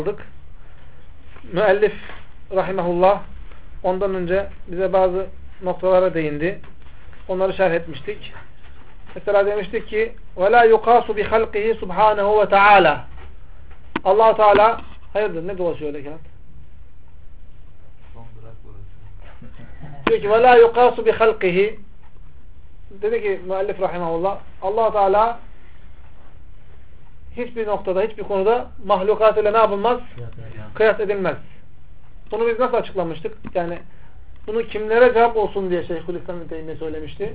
aldık. Müellif rahimehullah ondan önce bize bazı noktalara değindi. Onları şerh etmiştik. Mesela demiştik ki وَلَا يُقَاسُ بِخَلْقِهِ سُبْحَانَهُ وَتَعَالَى Allah-u Teala hayırdır ne dolaşıyor öyle kağıt? Diyor ki وَلَا يُقَاسُ بِخَلْقِهِ dedi ki müellif rahimehullah Allah-u Teala hiçbir noktada, hiçbir konuda mahlukat ile ne yapılmaz? Kıyas edilmez. Bunu biz nasıl açıklamıştık? Yani bunu kimlere cevap olsun diye Şeyhülislam İbn Teymiyye söylemişti.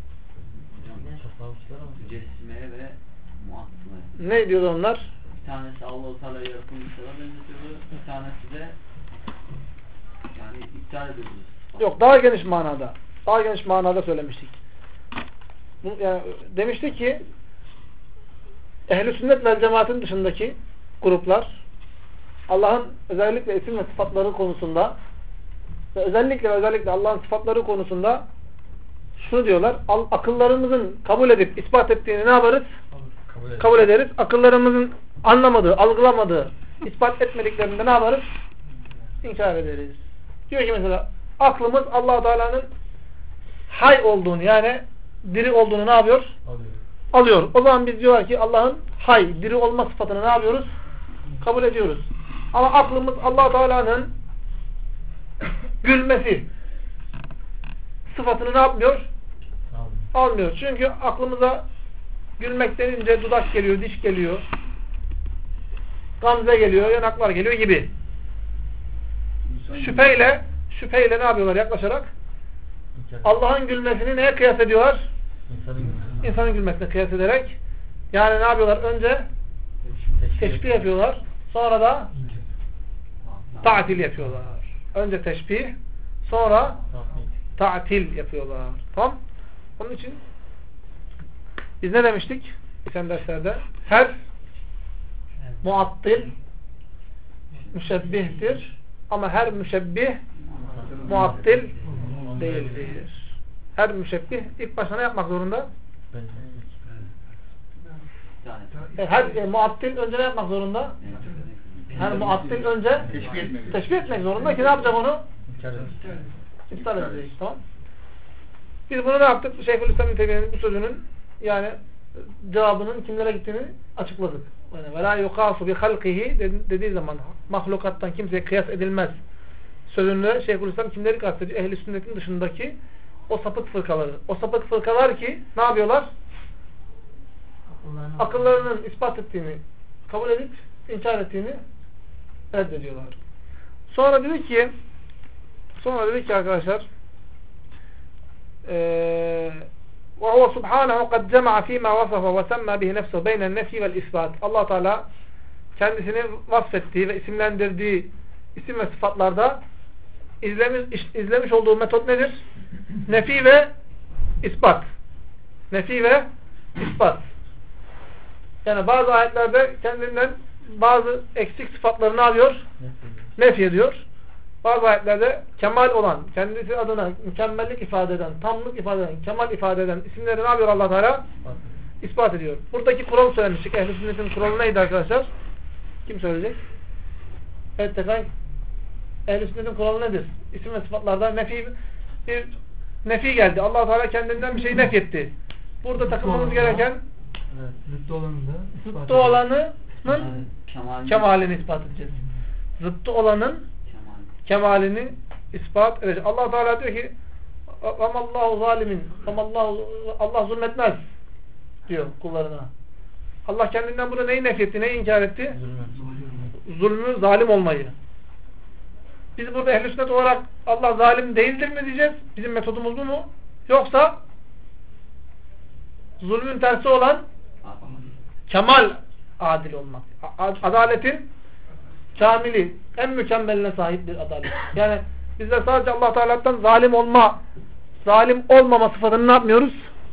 Mücessime ve muattile. Ne diyordu onlar? Bir tanesi Allah-u Teala yaratılmışlara benzetiyordu. Bir tanesi de yani iptal ediyordu. Yok, daha geniş manada. Daha geniş manada söylemiştik. Yani demiştik ki Ehl-i Sünnet vel Cemaat'in dışındaki gruplar Allah'ın özellikle isim ve sıfatları konusunda ve özellikle Allah'ın sıfatları konusunda şunu diyorlar. Akıllarımızın kabul edip ispat ettiğini ne yaparız? Kabul ederiz. Akıllarımızın anlamadığı, algılamadığı, ispat etmediklerinde ne yaparız? İnkar ederiz. Diyor ki mesela aklımız Allah-u Teala'nın hay olduğunu yani diri olduğunu ne yapıyor? Alıyor. O zaman biz diyorlar ki Allah'ın hay, diri olma sıfatını ne yapıyoruz? Kabul ediyoruz. Ama aklımız Allah-u Teala'nın gülmesi sıfatını ne yapmıyor? Almıyor. Çünkü aklımıza gülmek denince dudak geliyor, diş geliyor, gamze geliyor, yanaklar geliyor gibi. Şüpheyle ne yapıyorlar yaklaşarak? Allah'ın gülmesini neye kıyas ediyorlar? İnsanın gülmesine kıyas ederek. Yani ne yapıyorlar? Önce teşbih yapıyorlar. Sonra da ta'til yapıyorlar. Önce teşbih, sonra ta'til yapıyorlar. Tamam? Onun için biz ne demiştik? Geçen derslerde her muattil müşebbihtir. Ama her müşebbih muattil değildir. Her müşebbih ilk başta ne yapmak zorunda? Her muattil önce ne yapmak zorunda? Her muattil önce teşbih etmek zorunda ki ne yapacak onu? İptal edecek. Tamam. Biz bunu ne yaptık? Şeyhülislam İbn Teymiyye'nin bu sözünün yani cevabının kimlere gittiğini açıkladık. Yani وَلَا يُقَاسُ بِخَلْقِهِ dediği zaman mahlukattan kimseye kıyas edilmez sözünde Şeyhülislam kimleri kastediyor? Ehl-i Sünnet'in dışındaki o sapık fırkaları. O sapık fırkalar ki ne yapıyorlar? Akıllarının ispat ettiğini kabul edip inkar ettiğini reddediyorlar. Sonra dedi ki arkadaşlar وَهُوَ سُبْحَانَهُ قَدْ جَمَعَ ف۪ي مَا وَصَفَ وَسَمَّى بِهِ نَفْسَهُ بَيْنَ النَّفِي وَالْاِسْبَاتِ Allah Teala kendisini vasfettiği ve isimlendirdiği isim ve sıfatlarda izlemiş olduğu metot nedir? Nefi ve ispat. Nefi ve ispat. Yani bazı ayetlerde kendinden bazı eksik sıfatları ne yapıyor? Nefi ediyor. Bazı ayetlerde kemal olan, kendisi adına mükemmellik ifade eden, tamlık ifade eden, kemal ifade eden isimleri ne yapıyor Allah Teala? İspat ediyor. Buradaki kural söylemiştik. Ehl-i Sünnet'in kuralı neydi arkadaşlar? Kim söyleyecek? Evet tekrar. Ehl-i Sünnet'in kuralı nedir? İsim ve sıfatlarda bir nefi geldi. Allah Teala kendinden bir şey nef etti. Burada takılmamız gereken zıttı olanının kemalini ispat edeceğiz. Zıttı olanın kemalini ispat edecek. Allah Teala diyor ki "Allahu zalimin." Allah zulmetmez diyor kullarına. Allah kendinden burada neyi nefyetti, neyi inkar etti? Zulmü, zalim olmayı. Biz burada ehl-i sünnet olarak Allah zalim değildir mi diyeceğiz? Bizim metodumuz bu mu? Yoksa zulmün tersi olan kemal adil olmak. Adaletin kamili, en mükemmeline sahip bir adalet. Yani bizler sadece Allah Teala'dan zalim olmama sıfatını ne yapmıyoruz?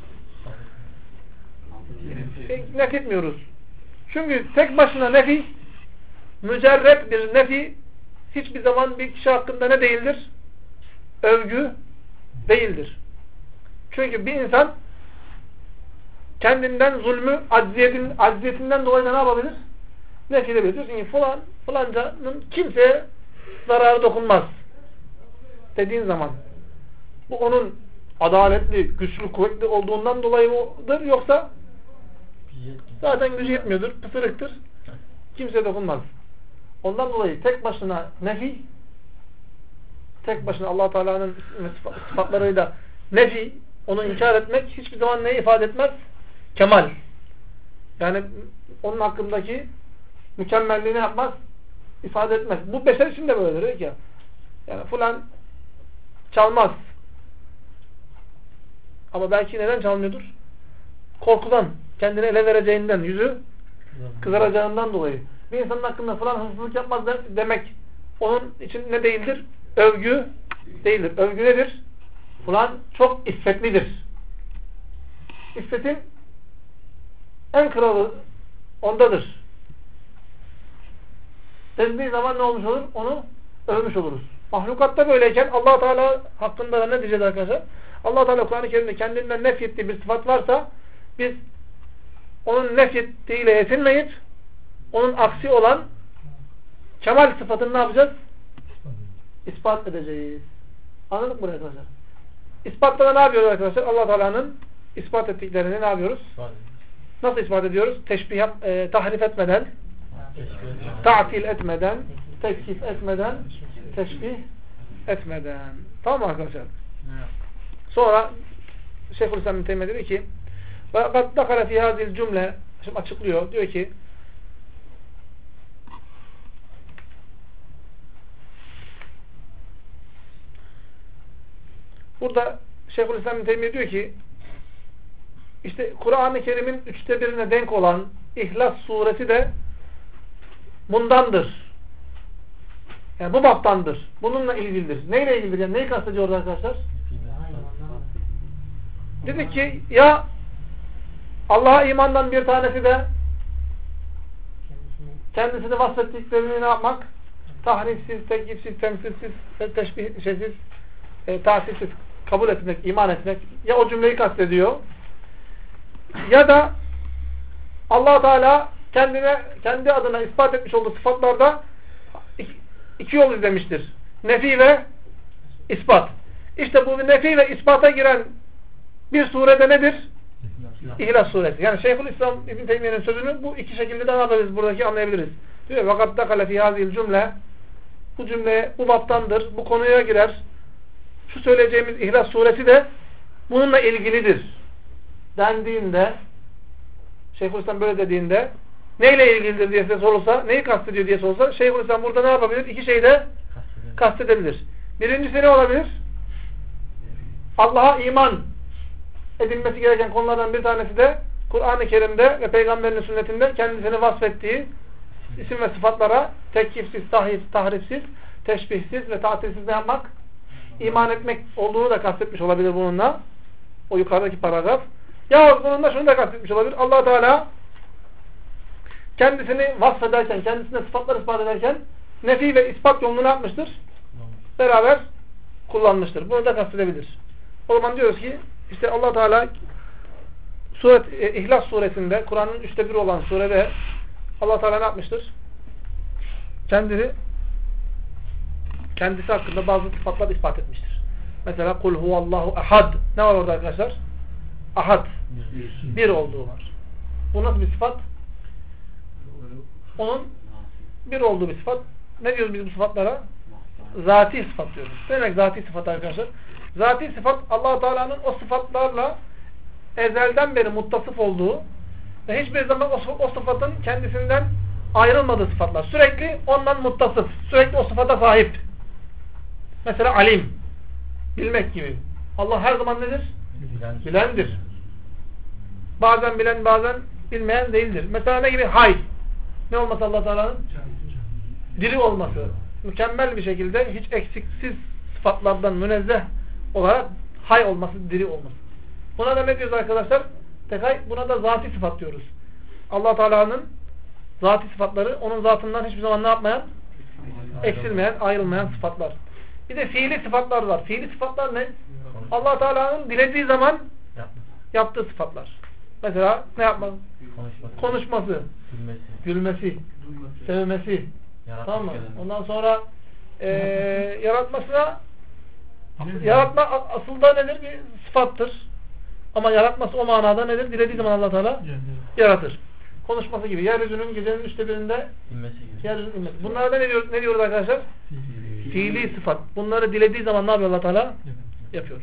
Nef etmiyoruz. Çünkü tek başına nefi, mücerret bir nefi hiçbir zaman bir kişi hakkında ne değildir? Övgü değildir. Çünkü bir insan kendinden zulmü, acziyetinden dolayı ne yapabilir? Nef edebilir. Diyorsun ki falan Falancanın kimseye zararı dokunmaz dediğin zaman bu onun adaletli, güçlü, kuvvetli olduğundan dolayı mıdır yoksa zaten gücü yetmiyordur, pısırıktır, kimseye dokunmaz. Ondan dolayı tek başına nefi, tek başına Allah Teala'nın sıfatlarıyla nefi, onu inkar etmek hiçbir zaman neyi ifade etmez? Kemal. Yani onun hakkındaki mükemmelliğini yapmaz, ifade etmez. Bu beşer için de böyledir ya. Yani falan çalmaz. Ama belki neden çalmıyordur? Korkudan, kendini ele vereceğinden, yüzü kızaracağından dolayı. Bir insanın hakkında falan hırsızlık yapmaz demek onun için ne değildir? Övgü değildir. Övgü nedir? Falan çok iffetlidir. İffetin en kralı ondadır. Dendiği zaman ne olmuş olur? Onu övmüş oluruz. Mahlukatta böyleyken Allah Teala hakkında da ne diyeceğiz arkadaşlar? Allah Teala Kur'an-ı Kerim'de kendinden nefyettiği bir sıfat varsa biz onun nefyettiğiyle yetinmeyip onun aksi olan kemal sıfatını ne yapacağız? İspat edeceğiz. Anladık mı arkadaşlar? İspatta da ne yapıyoruz arkadaşlar? Allah Teala'nın ispat ettiklerini ne yapıyoruz? Nasıl ispat ediyoruz? Teşbih, tahrif etmeden, ta'til etmeden, tekif etmeden, teşbih etmeden. Tamam mı arkadaşlar? Sonra Şeyhülislam bin Teymiye dedi ki وَقَدْ دَخَلَ فِي هَذِي الْجُمْلَ şimdi açıklıyor. Diyor ki burada Şeyhülislam bin Teymiye diyor ki işte Kur'an-ı Kerim'in 1/3'üne denk olan İhlas suresi de bundandır. Yani bu baptandır. Bununla ilgilidir. Neyle ilgilidir? Yani neyi kastediyor arkadaşlar? Dedi ki ya Allah'a imandan bir tanesi de kendisini vasfettiklerini ne yapmak? Tahrifsiz, tekifsiz, temsilsiz, teşbihsiz, tatilsiz kabul etmek, iman etmek. Ya o cümleyi kastediyor ya da Allah Teala kendi adına ispat etmiş olduğu sıfatlarda iki yol izlemiştir. Nefi ve ispat. İşte bu nefi ve ispata giren bir surede nedir? İhlas suresi. Yani Şeyhülislam İbn Teymiye'nin sözünü bu iki şekilde de ne yapabiliriz? Buradaki anlayabiliriz. Diyor vakat dakale fi hazil cümle bu cümle bu baptandır. Bu konuya girer. Şu söyleyeceğimiz İhlas suresi de bununla ilgilidir. Dendiğinde Şeyhülislam böyle dediğinde neyle ilgilidir diye size sorulsa, neyi kastediyor diye sorulsa Şeyhülislam burada ne yapabilir? İki şey de kastedebilir. Birincisi ne olabilir? Allah'a iman edilmesi gereken konulardan bir tanesi de Kur'an-ı Kerim'de ve Peygamberinin sünnetinde kendisini vasfettiği isim ve sıfatlara tekifsiz, tahrifsiz, teşbihsiz ve tatilsiz ne yapmak? İman etmek olduğunu da kastetmiş olabilir bununla. O yukarıdaki paragraf. Ya bununla şunu da kastetmiş olabilir. Allah Teala kendisini vasfederken, kendisine sıfatlar ispat ederken nefi ve ispat yolunu ne yapmıştır? Beraber kullanmıştır. Bunu da kastedebilir. O zaman diyoruz ki işte Allah Teala İhlas suresinde Kur'an'ın 1/3 olan surede Allah Teala ne yapmıştır? Kendisi hakkında bazı sıfatlar ispat etmiştir. Mesela kul huvallahu ahad. Ne var orada arkadaşlar? Ahad. Bir olduğu var. Bu nasıl bir sıfat? Onun bir olduğu bir sıfat. Ne diyoruz biz bu sıfatlara? Zati sıfat diyoruz. Ne demek zati sıfat arkadaşlar? Zati sıfat Allah Teala'nın o sıfatlarla ezelden beri muttasıf olduğu ve hiçbir zaman o sıfatın kendisinden ayrılmadığı sıfatlar. Sürekli ondan muttasıf. Sürekli o sıfata sahip. Mesela alim. Bilmek gibi. Allah her zaman nedir? Bilendir. Bazen bilen bazen bilmeyen değildir. Mesela ne gibi? Hay. Ne olması Allah Teala'nın? Diri olması. Mükemmel bir şekilde hiç eksiksiz sıfatlardan münezzeh olarak hay olması, diri olması. Buna da ne diyoruz arkadaşlar? Tekay, buna da zati sıfat diyoruz. Allah Teala'nın zati sıfatları onun zatından hiçbir zaman ne yapmayan? Eksilmeyen, ayrılmayan sıfatlar. Bir de fiili sıfatlar var. Fiili sıfatlar ne? Allah Teala'nın dilediği zaman yaptığı sıfatlar. Mesela ne yapmak? Konuşması, gülmesi, sevmesi, Tamam mı? Ondan sonra yaratmasına yaratma aslında nedir? Bir sıfattır. Ama yaratması o manada nedir? Dilediği zaman Allah Teala yaratır. Konuşması gibi. Yeryüzünün gecenin 3'te 1'inde yeryüzünün inmesi. Bunlara da ne diyoruz arkadaşlar? Fiili sıfat. Bunları dilediği zaman ne yapıyor Allah Teala? Yapıyor.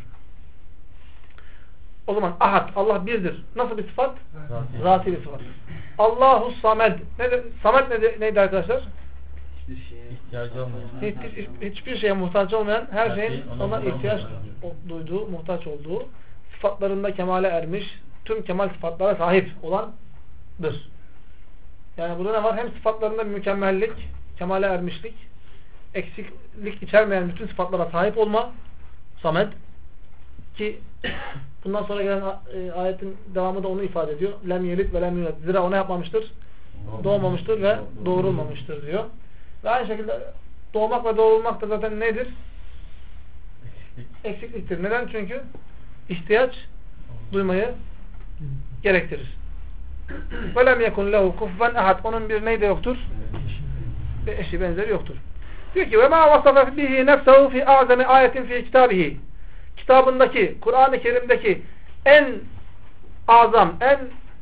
O zaman ahad. Allah birdir. Nasıl bir sıfat? Zati bir sıfat. Allahu samed. Samed neydi arkadaşlar? Hiçbir şeye ihtiyacı olmayan. Hiçbir şeye muhtaç olmayan, her şeyin ona ihtiyaç duyduğu, muhtaç olduğu, sıfatlarında kemale ermiş, tüm kemal sıfatlara sahip olandır. Yani burada ne var? Hem sıfatlarında bir mükemmellik, kemale ermişlik, eksiklik içermeyen bütün sıfatlara sahip olma, samed, ki bundan sonra gelen ayetin devamı da onu ifade ediyor. Lem yelit ve lem yulet. Zira ona yapmamıştır, doğmamıştır ve doğurulmamıştır diyor. Ve aynı şekilde doğmak ve doğrulmak da zaten nedir? Eksikliktir. Neden? Çünkü ihtiyaç duymayı gerektirir. وَلَمْ يَكُنْ لَهُ كُفْوًا اَحَدٍ. Onun bir neyi de yoktur? Bir eşi benzeri yoktur. Diyor ki وَمَا وَصَفَ بِهِ نَفْسَهُ فِي اَعْزَمِ آيَةٍ فِي كِتَابِهِ. Kitabındaki, Kur'an-ı Kerim'deki en azam, en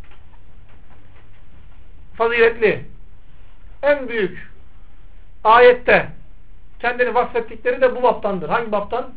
faziletli, en büyük ayette kendini vasfettikleri de bu baptandır. Hangi baptan?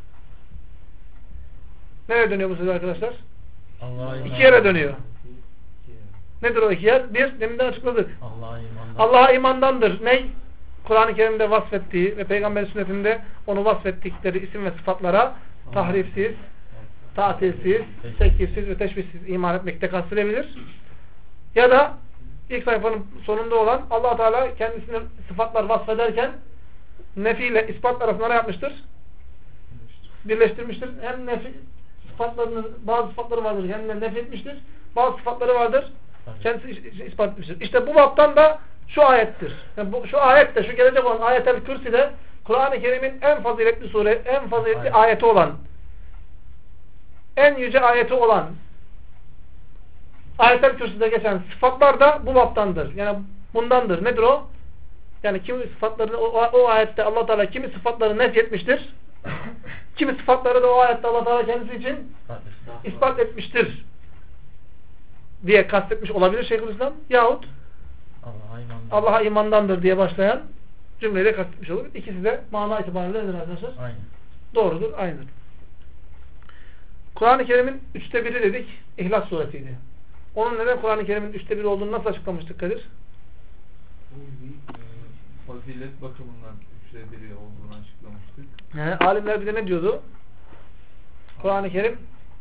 Nereye dönüyor bu söz arkadaşlar? İki yere dönüyor. Nedir o iki yer? Bir, deminden açıkladık. Allah'a imandandır. Ney? Kur'an-ı Kerim'de vasfettiği ve Peygamber sünnetinde onu vasfettikleri isim ve sıfatlara tahrifsiz, tatilsiz, tekifsiz ve teşbihsiz iman etmekte kastedilebilir. Ya da ilk sayfanın sonunda olan Allah Teala kendisine sıfatlar vasfederken nefi ile ispat arasında ne yapmıştır? Birleştirmiştir. Hem nefi sıfatlarının bazı sıfatları vardır, hem de nefi etmiştir. Bazı sıfatları vardır, kendisi ispat etmiştir. İşte bu baptan da şu ayettir. Yani şu ayet de, şu gelecek olan Ayet-el Kürsi de Kur'an-ı Kerim'in en faziletli sure, en faziletli ayeti olan, en yüce ayeti olan Ayet-el Kürsi'de geçen sıfatlar da bu baptandır. Yani bundandır. Nedir o? Yani kimi sıfatlarını o ayette Allah Teala kimi sıfatları nefyetmiştir. Kimi sıfatları da o ayette Allah Teala kendisi için ispat etmiştir diye kastetmiş olabilir Şeyhülislam. Yahut Allah'a imandandır diye başlayan cümleyle kastetmiş olabilir. İkisi de mana itibariyle nedir arkadaşlar? Aynı. Doğrudur, aynıdır. Kur'an-ı Kerim'in 1/3 dedik. İhlas suresiydi. Onun neden Kur'an-ı Kerim'in 1/3 olduğunu nasıl açıklamıştık Kadir? Fazilet bakımından 1/3 olduğunu açıklamıştık. Alimler bize ne diyordu? Kur'an-ı Kerim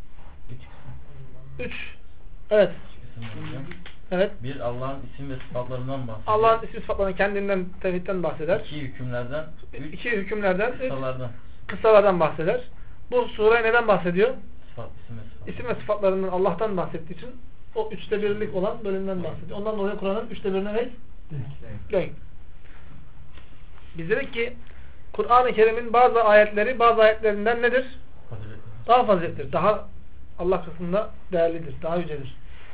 3. Evet. Evet. Bir, Allah'ın isim ve sıfatlarından bahseder. Allah'ın isim sıfatlarından, kendinden, tevhidden bahseder. İki hükümlerden, kıssalardan bahseder. Bu sure neden bahsediyor? İsim ve sıfatlarından Allah'tan bahsettiği için o 1/3'lik olan bölümden bahsediyor. Ondan dolayı Kur'an'ın 1/3'üne ne? Denk. Biz dedik ki Kur'an-ı Kerim'in bazı ayetleri bazı ayetlerinden nedir? Daha faziletlidir. Daha Allah katında değerlidir. Daha yücedir.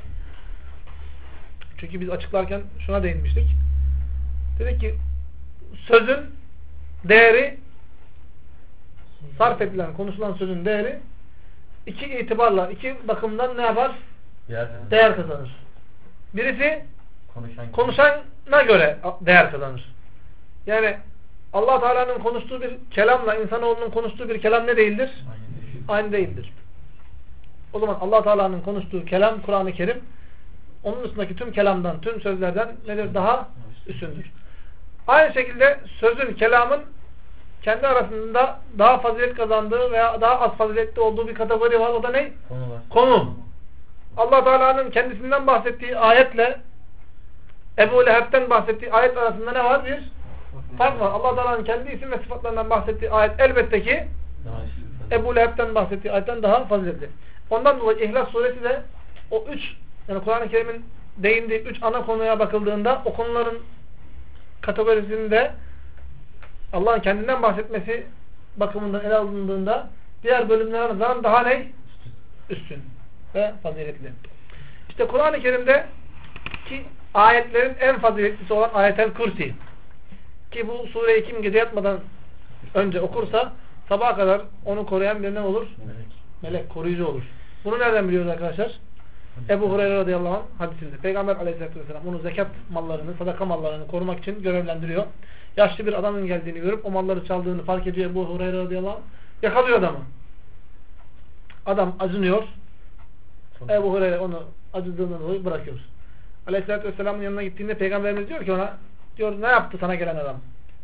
Çünkü biz açıklarken şuna değinmiştik. Dedik ki sözün değeri, sarf edilen, konuşulan sözün değeri iki itibarla, iki bakımdan ne yapar? Değer kazanır. Birisi konuşana göre değer kazanır. Yani Allah Teala'nın konuştuğu bir kelamla insanoğlunun konuştuğu bir kelam ne değildir? Aynı değildir. O zaman Allah Teala'nın konuştuğu kelam Kur'an-ı Kerim onun üstündeki tüm kelamdan, tüm sözlerden nedir? Daha üstündür. Aynı şekilde sözün, kelamın kendi arasında daha fazilet kazandığı veya daha az faziletli olduğu bir kategori var. O da ne? Konu. Allah Teala'nın kendisinden bahsettiği ayetle Ebu Leheb'ten bahsettiği ayet arasında ne var? Bir fark var. Allah Teala'nın kendi isim ve sıfatlarından bahsettiği ayet elbette ki Ebu Leheb'ten bahsettiği ayetten daha faziletli. Ondan dolayı İhlas suresi de o 3, yani Kur'an-ı Kerim'in değindiği 3 ana konuya bakıldığında o konuların kategorisinde Allah'ın kendinden bahsetmesi bakımından ele alındığında diğer bölümlere nazaran daha ne? Üstün ve faziletli. İşte Kur'an-ı Kerim'de ki ayetlerin en faziletlisi olan Ayet-el Kürsi. ki bu sureyi kim gece yatmadan önce okursa sabaha kadar onu koruyan bir ne olur? Melek, koruyucu olur. Bunu nereden biliyoruz arkadaşlar? Ebu Hureyre radıyallahu anh hadisinde. Peygamber aleyhissalatü vesselam onu zekat mallarını, sadaka mallarını korumak için görevlendiriyor. Yaşlı bir adamın geldiğini görüp o malları çaldığını fark ediyor Ebu Hureyre radıyallahu anh. Yakalıyor adamı. Adam acınıyor. Ebu Hureyre onu acıdığından dolayı bırakıyor. Aleyhissalatü vesselamın yanına gittiğinde Peygamberimiz diyor ki ona, diyor ne yaptı sana gelen adam?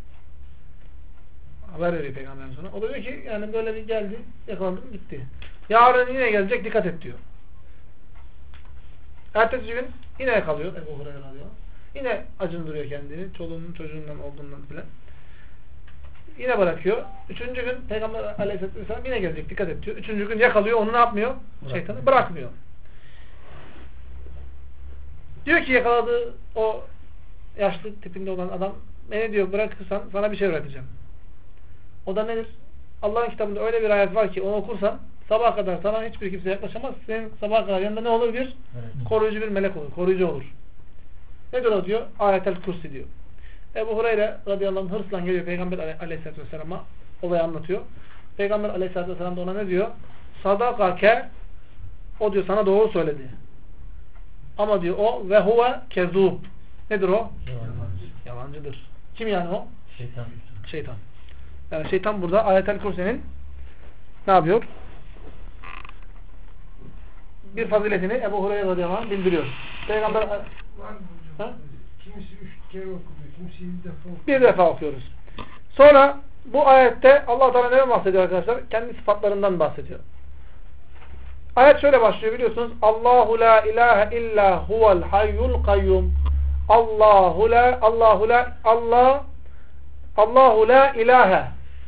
Haber veriyor Peygamberimiz ona. O da diyor ki yani böyle bir geldi, yakaladım gitti. Yarın yine gelecek, dikkat et diyor. Ertesi gün yine yakalıyor Ebu Hureyre diyor. Yine acındırıyor kendini. Çoluğunun çocuğundan olduğundan filan. Yine bırakıyor. Üçüncü gün Peygamber aleyhisselatü vesselam yine gelecek, dikkat et diyor. Üçüncü gün yakalıyor, onu ne yapmıyor? Şeytanı bırakmıyor. Diyor ki yakaladığı o yaşlı tipinde olan adam, beni diyor bırakırsan sana bir şey öğreteceğim. O da nedir? Allah'ın kitabında öyle bir ayet var ki onu okursan sabaha kadar sana hiçbir kimse yaklaşamaz. Senin sabaha kadar yanında ne olur? Bir koruyucu bir melek olur. Koruyucu olur. Nedir o diyor? Ayetel Kursi diyor. Ebu Hureyre radıyallahu anh hırsla geliyor Peygamber aleyhissalatü vesselam'a olayı anlatıyor. Peygamber aleyhissalatü vesselam da ona ne diyor? Sadakake, o diyor sana doğru söyledi. Ama diyor o ve huve kezub. Nedir o? Yalancıdır. Kim yani o? Şeytan. Şeytan. Yani şeytan burada Ayetel Kursi'nin ne yapıyor? Bir faziletini Ebu Hureyre radıyallahu anh bildiriyor. Peygamber kimisi 3 kere okuyor, kimisi 1 defa okuyor. Bir defa okuyoruz. Sonra bu ayette Allah Teala neden bahsediyor arkadaşlar? Kendi sıfatlarından bahsediyor. Ayet şöyle başlıyor biliyorsunuz. Allahu la ilahe illa huvel hayyul kayyum. Allahu la ilahe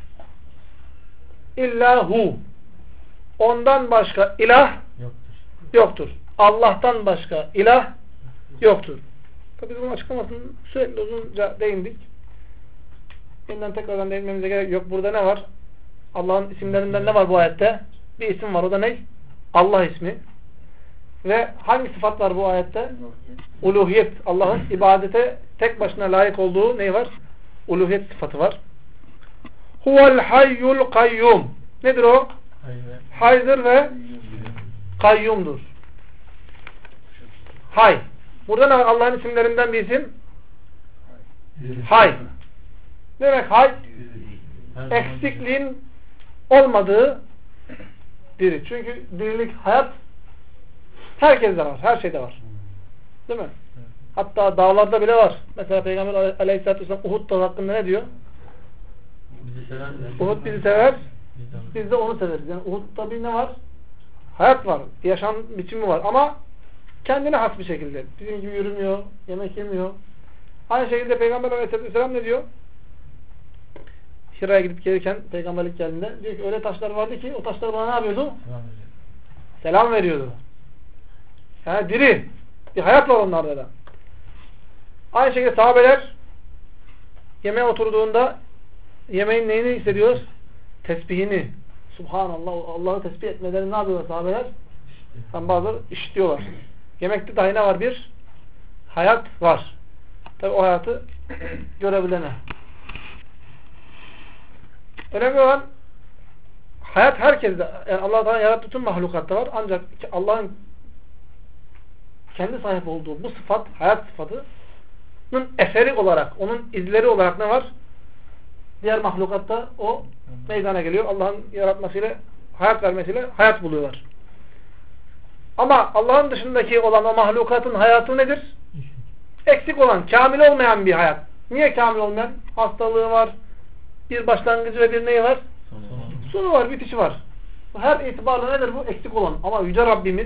illa hu. Ondan başka ilah yoktur. Allah'tan başka ilah yoktur. Tabii bunun açıklamasını sürekli uzunca değindik. Yeniden tekrardan değinmemize gerek yok. Burada ne var? Allah'ın isimlerinden ne var bu ayette? Bir isim var. O da ne? Allah ismi. Ve hangi sıfat var bu ayette? Uluhiyet. Allah'ın ibadete tek başına layık olduğu ne var? Uluhiyet sıfatı var. Huvel hayyul kayyum. Nedir o? Haydır ve kayyumdur. Hay. Burada ne var? Allah'ın isimlerinden bir isim? Hay. Ne demek hay? Eksikliğin olmadığı diri. Çünkü dirilik, hayat herkeste var. Her şeyde var. Değil mi? Hatta dağlarda bile var. Mesela Peygamber aleyhissalatü vesselam Uhud dağı hakkında ne diyor? Uhud bizi sever. Biz de onu severiz. Yani Uhud'da bir ne var? Hayat var. Yaşam biçimi var. Ama kendine has bir şekilde. Bizim gibi yürümüyor. Yemek yemiyor. Aynı şekilde Peygamber aleyhissalatü vesselam ne diyor? Hira'ya gidip gelirken peygamberlik geldiğinde diyor ki öyle taşlar vardı ki o taşlar bana ne yapıyordu? Selam veriyordu. Yani diri. Bir hayat var onlarda da. Aynı şekilde sahabeler yemeğe oturduğunda yemeğin neyini hissediyoruz? Tesbihini. Subhanallah. Allah'ı tesbih etmelerini ne yapıyorlar sahabeler? Bazıları işitiyorlar. Yemekte dahi ne var? Bir hayat var. Tabi o hayatı görebilene. Önemli olan hayat herkeste. Yani Allah Teala yarattığı tüm mahlukatta var. Ancak Allah'ın kendi sahip olduğu bu sıfat, hayat sıfatının eseri olarak, onun izleri olarak ne var? Diğer mahlukatta o meydana geliyor. Allah'ın yaratmasıyla, hayat vermesiyle hayat buluyorlar. Ama Allah'ın dışındaki olan o mahlukatın hayatı nedir? Eksik olan, kamil olmayan bir hayat. Niye kamil olmayan? Hastalığı var, bir başlangıcı ve bir neyi var? Sonu var, bitişi var. Her itibarla nedir bu? Eksik olan. Ama Yüce Rabbimiz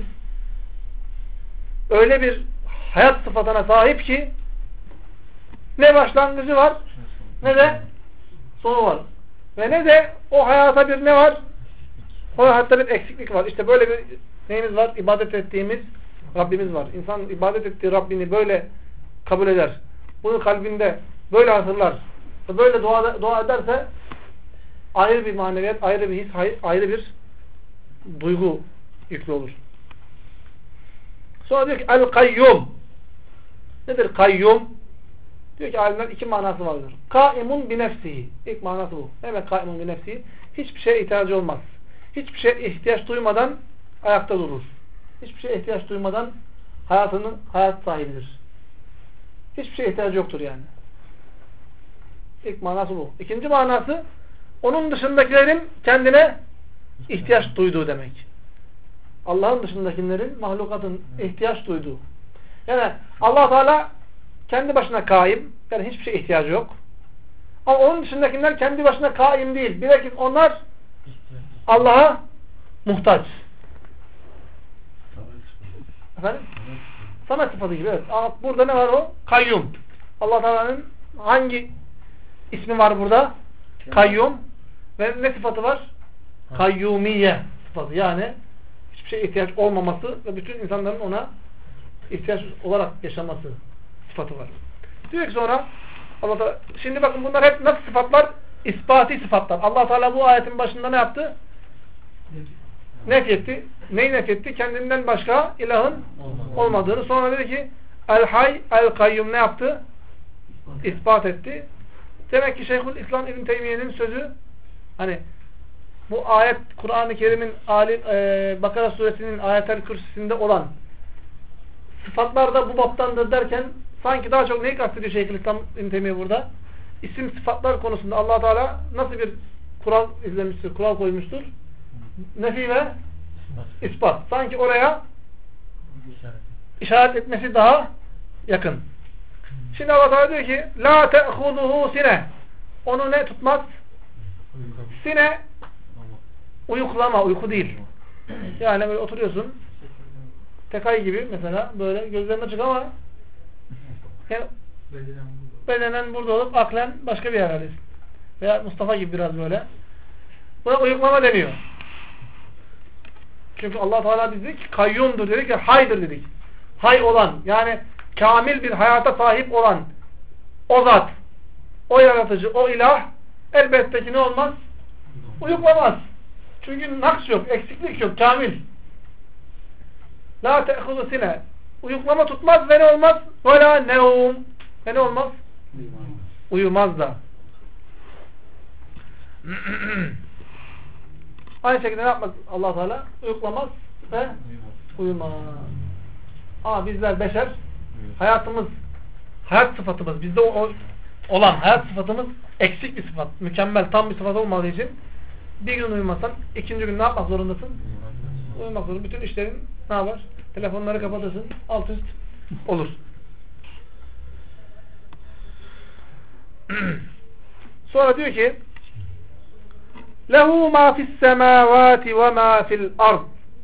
öyle bir hayat sıfatına sahip ki ne başlangıcı var ne de sonu var. Ve ne de o hayata bir ne var? O hayatta bir eksiklik var. İşte böyle bir neyimiz var? İbadet ettiğimiz Rabbimiz var. İnsan ibadet ettiği Rabbini böyle kabul eder. Bunu kalbinde böyle hatırlar. Böyle dua ederse ayrı bir maneviyat, ayrı bir his, ayrı bir duygu yüklü olur. Sonra diyor ki El-Kayyum. Nedir kayyum? Diyor ki alimler iki manası vardır. Kaimun bi nefsihi. İlk manası bu. Ne demek kaimun bi nefsihi? Hiçbir şeye ihtiyacı olmaz. Hiçbir şeye ihtiyaç duymadan ayakta durur. Hiçbir şeye ihtiyaç duymadan hayat sahibidir. Hiçbir şeye ihtiyacı yoktur yani. İlk manası bu. İkinci manası onun dışındakilerin kendine ihtiyaç duyduğu demek. Allah'ın dışındakilerin, mahlukatın ihtiyaç duyduğu. Yani Allah Teala kendi başına kaim, yani hiçbir şeye ihtiyacı yok. Ama onun dışındakiler kendi başına kaim değil. Bilakis onlar Allah'a muhtaç. Efendim? Samet sıfatı gibi, evet. Burada ne var o? Kayyum. Allah Teala'nın hangi ismi var burada? Kayyum. Ve ne sıfatı var? Kayyumiye sıfatı. Yani hiçbir şeye ihtiyaç olmaması ve bütün insanların ona ihtiyaç olarak yaşaması sıfatı var. Diyor ki sonra Allah Teala, şimdi bakın bunlar hep nasıl sıfatlar? İspati sıfatlar. Allah Teala bu ayetin başında ne yaptı? Nefyetti. Neyi nefyetti? Kendinden başka ilahın olmadığını. Sonra dedi ki El-Hay, El-Kayyum ne yaptı? İspat etti. Demek ki Şeyhülislam İbn Teymiye'nin sözü, hani bu ayet Kur'an-ı Kerim'in Bakara suresinin Ayetel Kürsüsü'nde olan sıfatlar da bu baptandır derken sanki daha çok neyi kastediyor Şeyhülislam İbn Teymiye burada? İsim sıfatlar konusunda Allah Teala nasıl bir kural izlemiştir, kural koymuştur? Nefi ve ispat. Sanki oraya işaret etmesi daha yakın. Şimdi Allah Teala diyor ki la te'huduhu sine. Onu ne tutmaz? Sine uyuklama, uyku değil. Yani böyle oturuyorsun tekay gibi mesela, böyle gözlerin açık ama yani bedenen burada olup aklen başka bir yerdeyiz. Veya Mustafa gibi biraz böyle. Buna uyuklama deniyor. Çünkü Allah Teala biz dedik ki kayyumdur, dedik ki haydır dedik. Hay olan, yani kamil bir hayata sahip olan o zat, o yaratıcı, o ilah elbette ki ne olmaz? Uyuklamaz. Çünkü naks yok, eksiklik yok, kamil. La te'hudu sine. Uyuklama tutmaz ve ne olmaz? Ve la nevm. Ve ne olmaz? Uyumaz da. Aynı şekilde ne yapmaz Allah Teala? Uyuklamaz ve uyumaz. Ama bizler beşer, hayatımız, hayat sıfatımız, bizde olan hayat sıfatımız eksik bir sıfat. Mükemmel, tam bir sıfat olmadığı için bir gün uyumazsan ikinci gün ne yapmak zorundasın? Uyumak zorundasın. Bütün işlerin ne yapar? Telefonları kapatırsın, alt üst olur. Sonra diyor ki lehu ma fis semavati ve ma fil ard.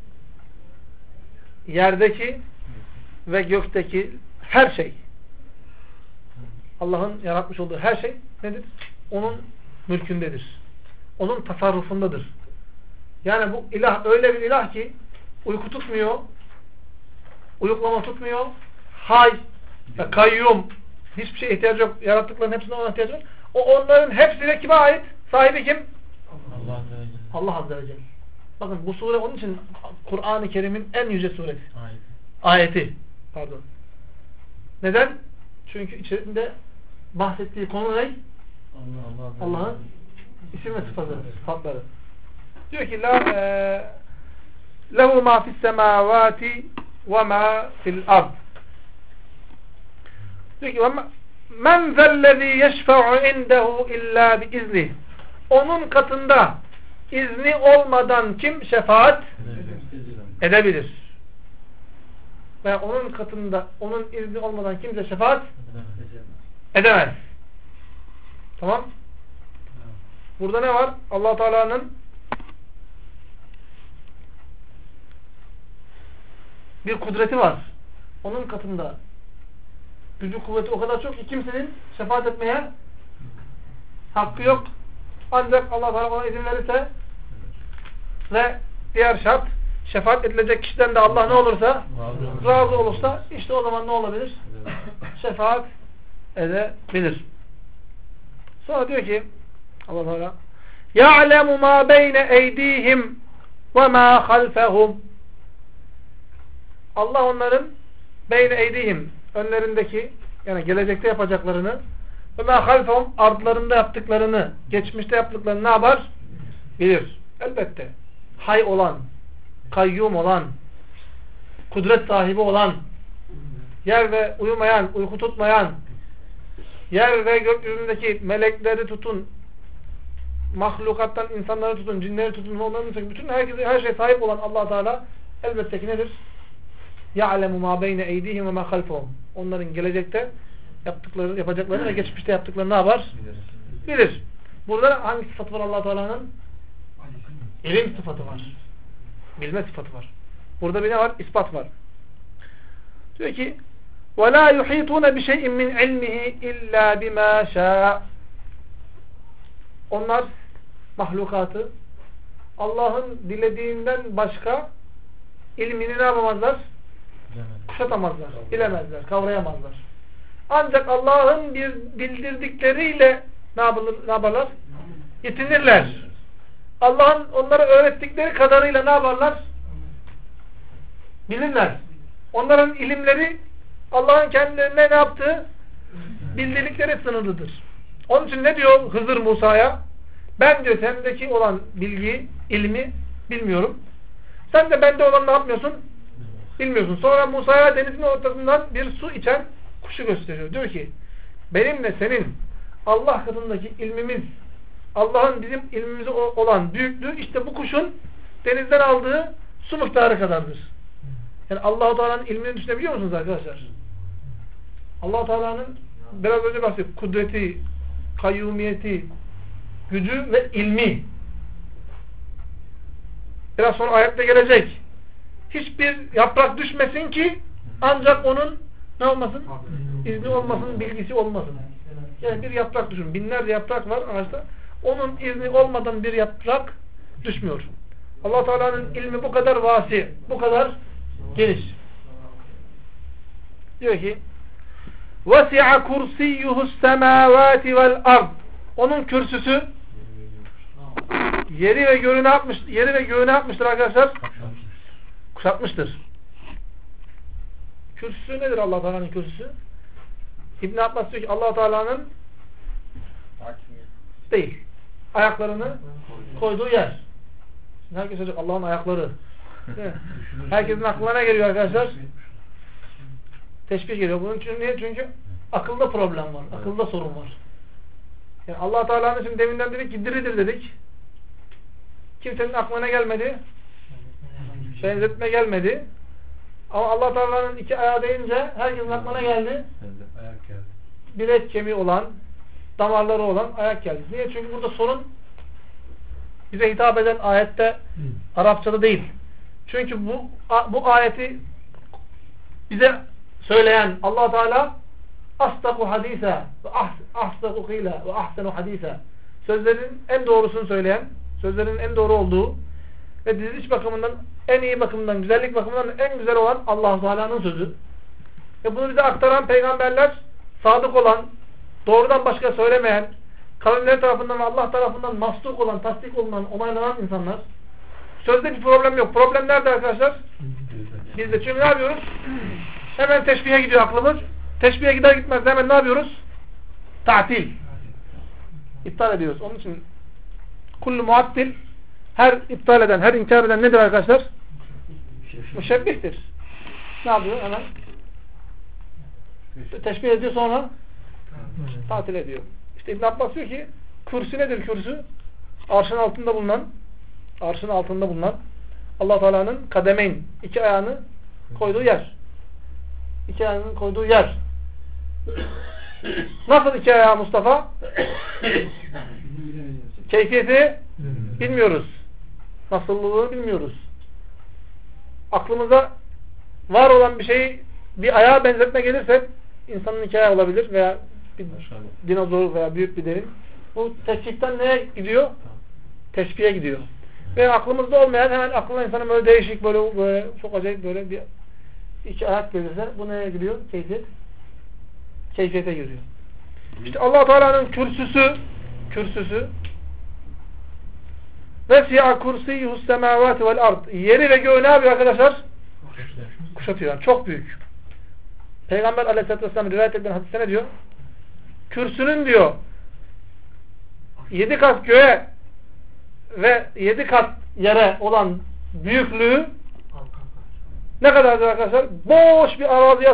Yerdeki ve gökteki her şey, Allah'ın yaratmış olduğu her şey nedir? Onun mülkündedir. Onun tasarrufundadır. Yani bu ilah öyle bir ilah ki uyku tutmuyor, uyuklama tutmuyor, hay ve kayyum, hiçbir şeye ihtiyacı yok. Yarattıkların hepsine ona ihtiyacı var. O onların hepsine kime ait? Sahibi kim? Allah Azze ve Celle. Bakın bu sure onun için Kur'an-ı Kerim'in en yüce suresi. Ayeti. Pardon. Neden? Çünkü içerisinde bahsettiği konu ne? Allah'ın isim ve sıfatları. Diyor ki lehu ma fis semavati ve ma fil ard. Diyor ki men zellezî yeşfe'u indehu illa biiznih. Onun katında izni olmadan kim şefaat edebilir? Ve onun katında onun izni olmadan kimse şefaat edemez. Tamam? Burada ne var? Allah Teala'nın bir kudreti var. Onun katında gücü kuvveti o kadar çok ki kimsenin şefaat etmeye hakkı yok. Ancak Allah Teala ona izin verirse ve diğer şart, şefaat edilecek kişiden de Allah ne olursa razı olursa işte o zaman ne olabilir? Şefaat edebilir. Sonra diyor ki Allah Teala يَعْلَمُ مَا بَيْنَ اَيْد۪يهِمْ وَمَا خَلْفَهُمْ. Allah onların beyne eydihim, önlerindeki Yani gelecekte yapacaklarını ve mâ halfehum ardlarında yaptıklarını, geçmişte yaptıklarını ne yapar? Bilir. Elbette. Hay olan, kayyum olan, kudret sahibi olan, yer ve uyumayan, uyku tutmayan, yer ve gökyüzündeki melekleri tutun, mahlukattan insanları tutun, cinleri tutun, onların tutun, bütün herkese, her şey sahip olan Allah Teala elbette ki nedir? يَعْلَمُ مَا بَيْنَ اَيْدِيهِمْ وَمَا خَلْفَهُم. Onların gelecekte yaptıkları, yapacaklarını ve geçmişte yaptıklarını ne yapar? Bilir. Burada hangi sıfatı var Allah Teala'nın? İlim sıfatı var. Bilme sıfatı var. Burada bir ne var? İspat var. Diyor ki وَلَا يُحِيطُونَ بِشَيْءٍ مِّنْ عِلْمِهِ إِلَّا بِمَا شَاءَ. Onlar mahlukatı Allah'ın dilediğinden başka ilmini ne yapamazlar? Kuşatamazlar, bilemezler, kavrayamazlar. Ancak Allah'ın bildirdikleriyle ne yaparlar? Yetinirler. Allah'ın onlara öğrettikleri kadarıyla ne yaparlar? Bilirler. Onların ilimleri Allah'ın kendilerine ne yaptığı? Bildirdikleri sınırlıdır. Onun için ne diyor Hızır Musa'ya? Ben diyor sendeki olan bilgiyi, ilmi bilmiyorum. Sen de bende olan ne yapmıyorsun? Bilmiyorsun. Sonra Musa'ya denizin ortasından bir su içen kuşu gösteriyor. Diyor ki benimle senin Allah katındaki ilmimiz, Allah'ın bizim ilmimize olan büyüklüğü işte bu kuşun denizden aldığı su miktarı kadardır. Yani Allah-u Teala'nın ilmini düşünebiliyor musunuz arkadaşlar? Allah-u Teala'nın biraz önce bahsettik. Kudreti, kayyumiyeti, gücü ve ilmi. Biraz sonra ayette gelecek. Hiçbir yaprak düşmesin ki ancak onun ne olmasın? İzni olmasın, bilgisi olmasın. Yani bir yaprak düşün. Binlerce yaprak var ağaçta. Onun izni olmadan bir yaprak düşmüyor. Allah Teala'nın ilmi bu kadar vasi, bu kadar geniş. Diyor ki وَسِعَ كُرْسِيُّهُ السَّمَاوَاتِ وَالْأَرْضِ. Onun kürsüsü yeri ve göğü ne yapmış? Yeri ve göğü ne yapmıştır arkadaşlar? Kuşatmıştır. Kürsüsü nedir Allah Teala'nın kürsüsü? İbn Abbas diyor ki Allah Teala'nın değil. Ayaklarını koyduğu yer. Şimdi herkes söyleyecek Allah'ın ayakları. Herkesin aklına ne geliyor arkadaşlar? Teşbih geliyor. Bunun için niye? Çünkü akılda problem var. Akılda sorun var. Yani Allah Teala'nın için deminden dedik ki diridir dedik. Kimsenin aklına gelmedi. Benzetme gelmedi. Ama Allah Teala'nın iki ayağı deyince herkesin aklına geldi. Ayak geldi. Bilek kemiği olan, damarları olan ayak geldi. Niye? Çünkü burada sorun bize hitap eden ayette Arapçada değil. Çünkü bu ayeti bize söyleyen Allah Teala asdaku hadise ve ahsaku qila ve ahsenu hadise, sözlerin en doğrusunu söyleyen, sözlerin en doğru olduğu ve diziliş bakımından en iyi bakımından, güzellik bakımından en güzel olan Allah Teala'nın sözü. Ve bunu bize aktaran peygamberler sadık olan, doğrudan başka söylemeyen, kavimleri tarafından ve Allah tarafından mastuk olan, tasdik olunan, onaylanan insanlar. Sözde bir problem yok. Problem nerede arkadaşlar? Bizde. Çünkü ne yapıyoruz? Hemen teşbihe gidiyor aklımız. Teşbihe gider gitmez de hemen ne yapıyoruz? Ta'til. İptal ediyoruz. Onun için kullu muattil, her iptal eden, her inkar eden nedir arkadaşlar? Müşebbihtir. Ne yapıyor hemen? Teşbih ediyor sonra tatil ediyor. İşte İbn Abbas diyor ki kürsü nedir kürsü? Arşın altında bulunan Allah Teala'nın kademeyn, iki ayağını koyduğu yer. İki ayağının koyduğu yer. Nasıl iki ayağı Mustafa? Keyfiyeti bilmiyoruz. Nasıllığını bilmiyoruz. Aklımıza var olan bir şeyi bir ayağa benzetme gelirse insanın iki ayağı olabilir veya bir dinozor veya büyük bir derin. Bu teşbihten neye gidiyor? Teşbihe gidiyor. Ve aklımızda olmayan hemen aklına insanın böyle değişik böyle çok acayip böyle bir iki ayak gelirse bu neye giriyor? Keyfiyete giriyor. İşte Allah Teala'nın kürsüsü vesi'a kursiyyuhus semavati vel ard. Yeri ve göğü ne yapıyor arkadaşlar? Kuşatıyor. Yani çok büyük. Peygamber Aleyhisselatü Vesselam rivayet edilen hadiste ne diyor? Kürsünün diyor 7 kat göğe ve 7 kat yere olan büyüklüğü ne kadardır arkadaşlar? Boş bir araziye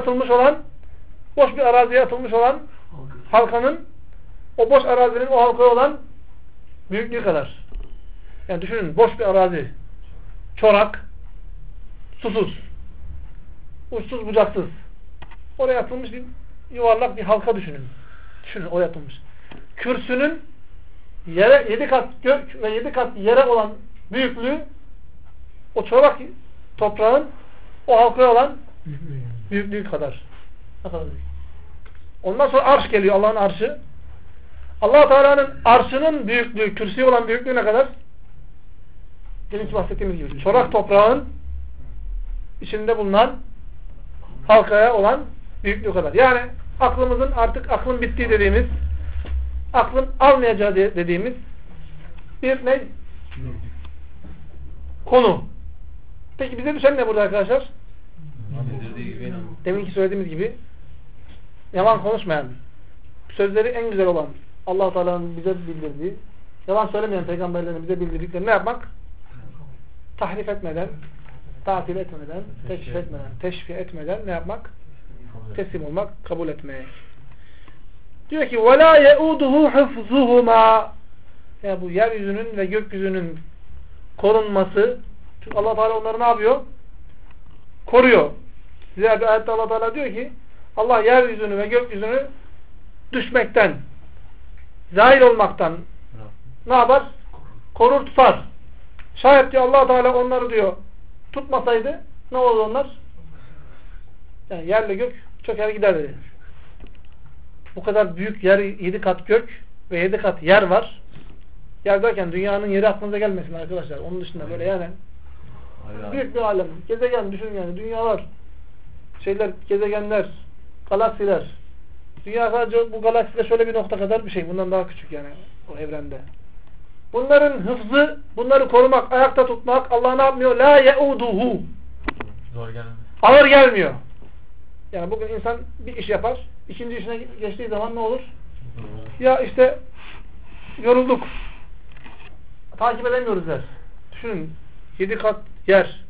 atılmış olan halkanın o boş arazinin o halkaya olan büyüklüğü kadar. Yani düşünün, boş bir arazi. Çorak, susuz, uçsuz bucaksız. Oraya atılmış bir yuvarlak bir halka düşünün. Düşünün, oraya atılmış. Kürsünün yere 7 kat gök ve 7 kat yere olan büyüklüğü o çorak toprağın o halkaya olan büyüklüğü kadar. Ne kadar büyük. Ondan sonra arş geliyor, Allah'ın arşı. Allah Teala'nın arşının büyüklüğü, kürsüye olan büyüklüğü ne kadar? Deminki bahsettiğimiz gibi. Çorak toprağın içinde bulunan halkaya olan büyüklüğü kadar. Yani aklımızın artık aklın bittiği dediğimiz, aklın almayacağı dediğimiz bir ne? Konu. Peki bize düşen ne burada arkadaşlar? Deminki söylediğimiz gibi yalan konuşmayan, sözleri en güzel olan Allah Teala'nın bize bildirdiği, yalan söylemeyen peygamberlerin bize bildirdiklerini ne yapmak? Tahrif etmeden, tatil etmeden, teşvik etmeden, teşvik etmeden ne yapmak? Teslim olmak, kabul etmek. Diyor ki وَلَا يَعُودُهُ حِفْظُهُمَا. Yani bu yeryüzünün ve gökyüzünün korunması. Çünkü Allah Teala onları ne yapıyor? Koruyor. Diğer bir ayette Allah Teala diyor ki Allah yeryüzünü ve gökyüzünü düşmekten, zahil olmaktan ne yapar? Korur, tutar. Şayet diyor Allah Teala onları diyor tutmasaydı ne olur onlar? Yani yerle gök çöker gider dedi. Bu kadar büyük yer, 7 kat gök ve 7 kat yer var. Yer derken dünyanın yeri aklınıza gelmesin arkadaşlar. Onun dışında böyle yani büyük bir alem. Gezegen düşünün yani. Dünyalar, gezegenler, galaksiler. Dünya sadece bu galakside şöyle bir nokta kadar bir şey. Bundan daha küçük yani o evrende. Bunların hıfzı, bunları korumak, ayakta tutmak Allah ne yapmıyor? La yauduhu. Zor gelmez. Ağır gelmiyor. Yani bugün insan bir iş yapar. İkinci işine geçtiği zaman ne olur? Ya işte yorulduk. Takip edemiyoruz der. Düşünün 7 kat yer.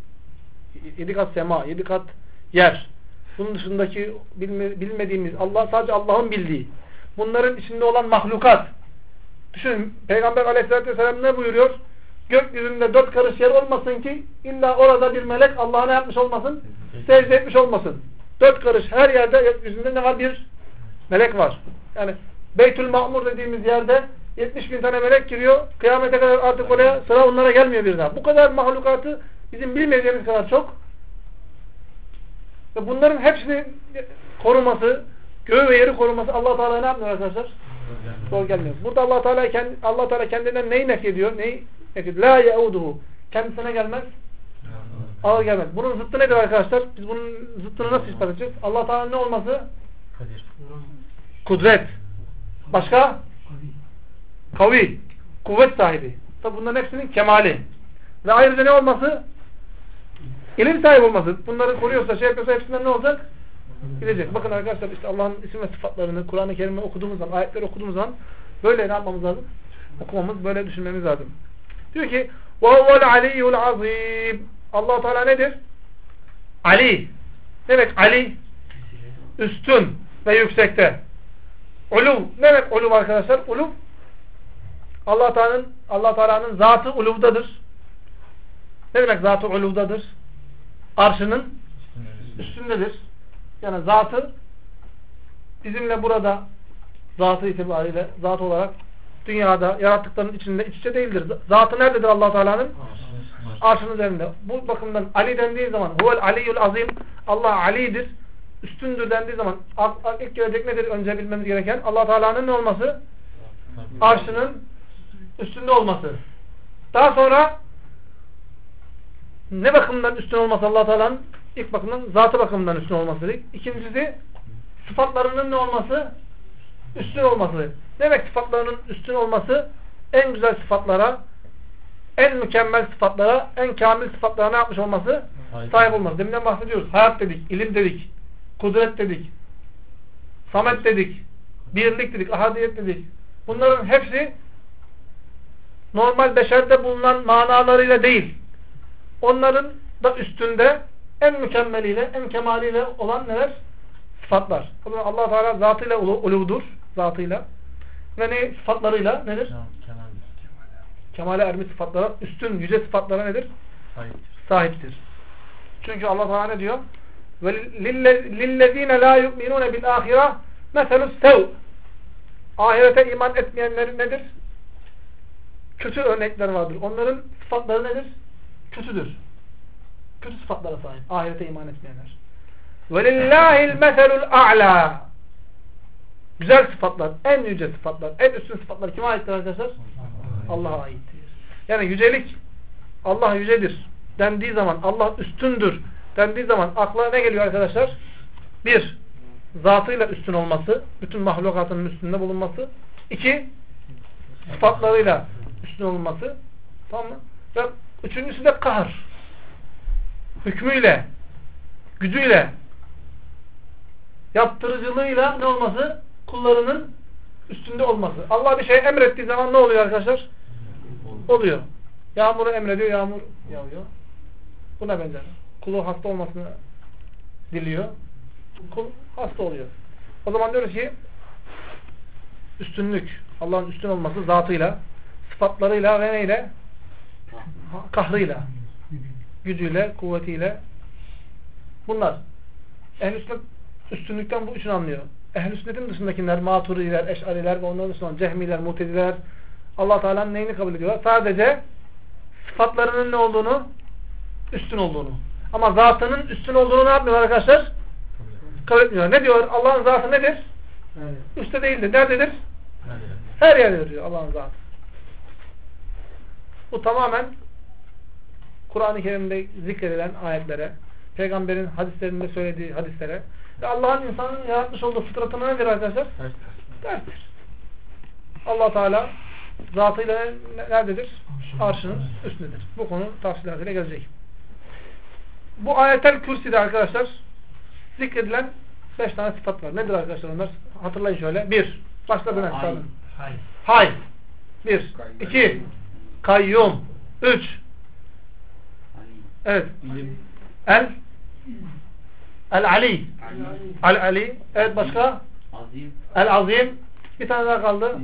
7 kat sema, 7 kat yer. Bunun dışındaki bilmediğimiz Allah, sadece Allah'ın bildiği. Bunların içinde olan mahlukat. Düşünün Peygamber Aleyhisselatü Vesselam ne buyuruyor? Gökyüzünde 4 karış yer olmasın ki illa orada bir melek Allah'a ne yapmış olmasın? Secde etmiş olmasın. 4 karış her yerde gökyüzünde ne var? Bir melek var. Yani Beytül Ma'mur dediğimiz yerde 70.000 tane melek giriyor. Kıyamete kadar artık oraya sıra onlara gelmiyor bir daha. Bu kadar mahlukatı bizim bilmediğimiz kadar çok. Ve bunların hepsini koruması, göğü ve yeri koruması Allah Teala ne yapmıyor arkadaşlar? Zor gelmiyor. Burada Allah Teala kendinden neyi nefyediyor? Neyi nefyediyor? La yauduhu. Kendisine gelmez. Ağır gelmez. Bunun zıttı nedir arkadaşlar? Biz bunun zıttını nasıl ispat edeceğiz? Allah Teala'nın ne olması? Kadir. Kudret. Başka? Kavi. Kuvvet sahibi. Tabi bunların hepsinin kemali. Ve ayrıca ne olması? İlim sahibi olması. Bunları koruyorsa, şey yapıyorsa hepsinden ne olacak? Gidecek. Bakın arkadaşlar işte Allah'ın isim ve sıfatlarını Kur'an-ı Kerim'i okuduğumuz zaman, ayetleri okuduğumuz zaman böyle ne yapmamız lazım? Okumamız, böyle düşünmemiz lazım. Diyor ki وَهُوَ الْعَلِيُّ الْعَظِيمُ. Allah Teala nedir? Ali. Ne demek Ali? Üstün ve yüksekte. Uluv. Ne demek uluv arkadaşlar? Uluv Allah Teala'nın zatı uluvdadır. Ne demek zatı uluvdadır? Arşının üstündedir. Yani zatı bizimle burada zatı itibariyle zat olarak dünyada yarattıklarının içinde iç içe değildir. Zatı nerededir Allah Teala'nın? Arşının üzerinde. Bu bakımdan Ali dendiği zaman huvel aliyyul azim, Allah Ali'dir. Üstündür dendiği zaman ilk gelecek nedir? Önce bilmemiz gereken Allah Teala'nın ne olması? Arşının üstünde olması. Daha sonra ne bakımdan üstün olması Allah Teala'nın? İlk bakımdan zatı bakımından üstün olması dedik. İkincisi sıfatlarının ne olması? Üstün olması. Ne demek sıfatlarının üstün olması? En güzel sıfatlara, en mükemmel sıfatlara, en kamil sıfatlara ne yapmış olması? Sahip olması. Deminden bahsediyoruz. Hayat dedik, ilim dedik, kudret dedik, samet dedik, birlik dedik, ahadiyet dedik. Bunların hepsi normal beşerde bulunan manalarıyla değil. Onların da üstünde en mükemmeliyle, en kemaliyle olan neler? Sıfatlar. O zaman Allah Teala zatıyla uludur, zatıyla. Ve ne sıfatlarıyla nedir? Kemale ermiş sıfatlara, üstün, yüce sıfatlara nedir? Sahiptir. Çünkü Allah Teala ne diyor? Ve lillezine la yu'minune bil ahire meselus sev. Ahirete iman etmeyenlerin nedir? Kötü örnekler vardır. Onların sıfatları nedir? Kötüdür. Kötü sıfatlara sahip. Ahirete iman etmeyenler. وَلِلَّهِ الْمَثَلُ الْاَعْلَى. Güzel sıfatlar, en yüce sıfatlar, en üstün sıfatlar kime aittir arkadaşlar? Allah'a aittir. Yani yücelik, Allah yücedir dendiği zaman, Allah üstündür dendiği zaman akla ne geliyor arkadaşlar? Bir, zatıyla üstün olması, bütün mahlukatının üstünde bulunması. İki, sıfatlarıyla üstün olması. Tamam mı? Ve üçüncüsü de kahır. Hükmüyle, gücüyle, yaptırıcılığıyla ne olması? Kullarının üstünde olması. Allah bir şey emrettiği zaman ne oluyor arkadaşlar? Oluyor. Yağmuru emrediyor, yağmur yağıyor. Buna benzer. Kulu hasta olmasını diliyor. Kul hasta oluyor. O zaman diyoruz ki üstünlük, Allah'ın üstün olması zatıyla, sıfatlarıyla ve neyle? Kahrıyla, gücüyle, kuvvetiyle. Bunlar. Ehl-i sünnet üstünlükten bu üçünü anlıyor. Ehl-i sünnetin dışındakiler, maturiler, eş'ariler ve onların dışında cehmiler, muteziler Allah Teala'nın neyini kabul ediyorlar? Sadece sıfatlarının ne olduğunu, üstün olduğunu. Ama zatının üstün olduğunu ne yapmıyorlar arkadaşlar? Kabul etmiyorlar. Ne diyor? Allah'ın zatı nedir? Üstte değildir. Nerededir? Her yerdedir diyor Allah'ın zatı. Bu tamamen Kur'an-ı Kerim'de zikredilen ayetlere, Peygamberin hadislerinde söylediği hadislere ve Allah'ın insanın yaratmış olduğu fıtratına nedir arkadaşlar? Derstir. Allah Teala zatıyla nerededir? Arşının üstündedir. Bu konu tafsilatıyla gelecek. Bu ayetel kürsüde arkadaşlar zikredilen 5 tane sıfat var. Nedir arkadaşlar onlar? Hatırlayın şöyle. 1. Başla buna. Hay. 1. 2. Kayyum. 3. Evet. El-Ali. El-Ali. Evet başka? El-Azim. Bir tane daha kaldı.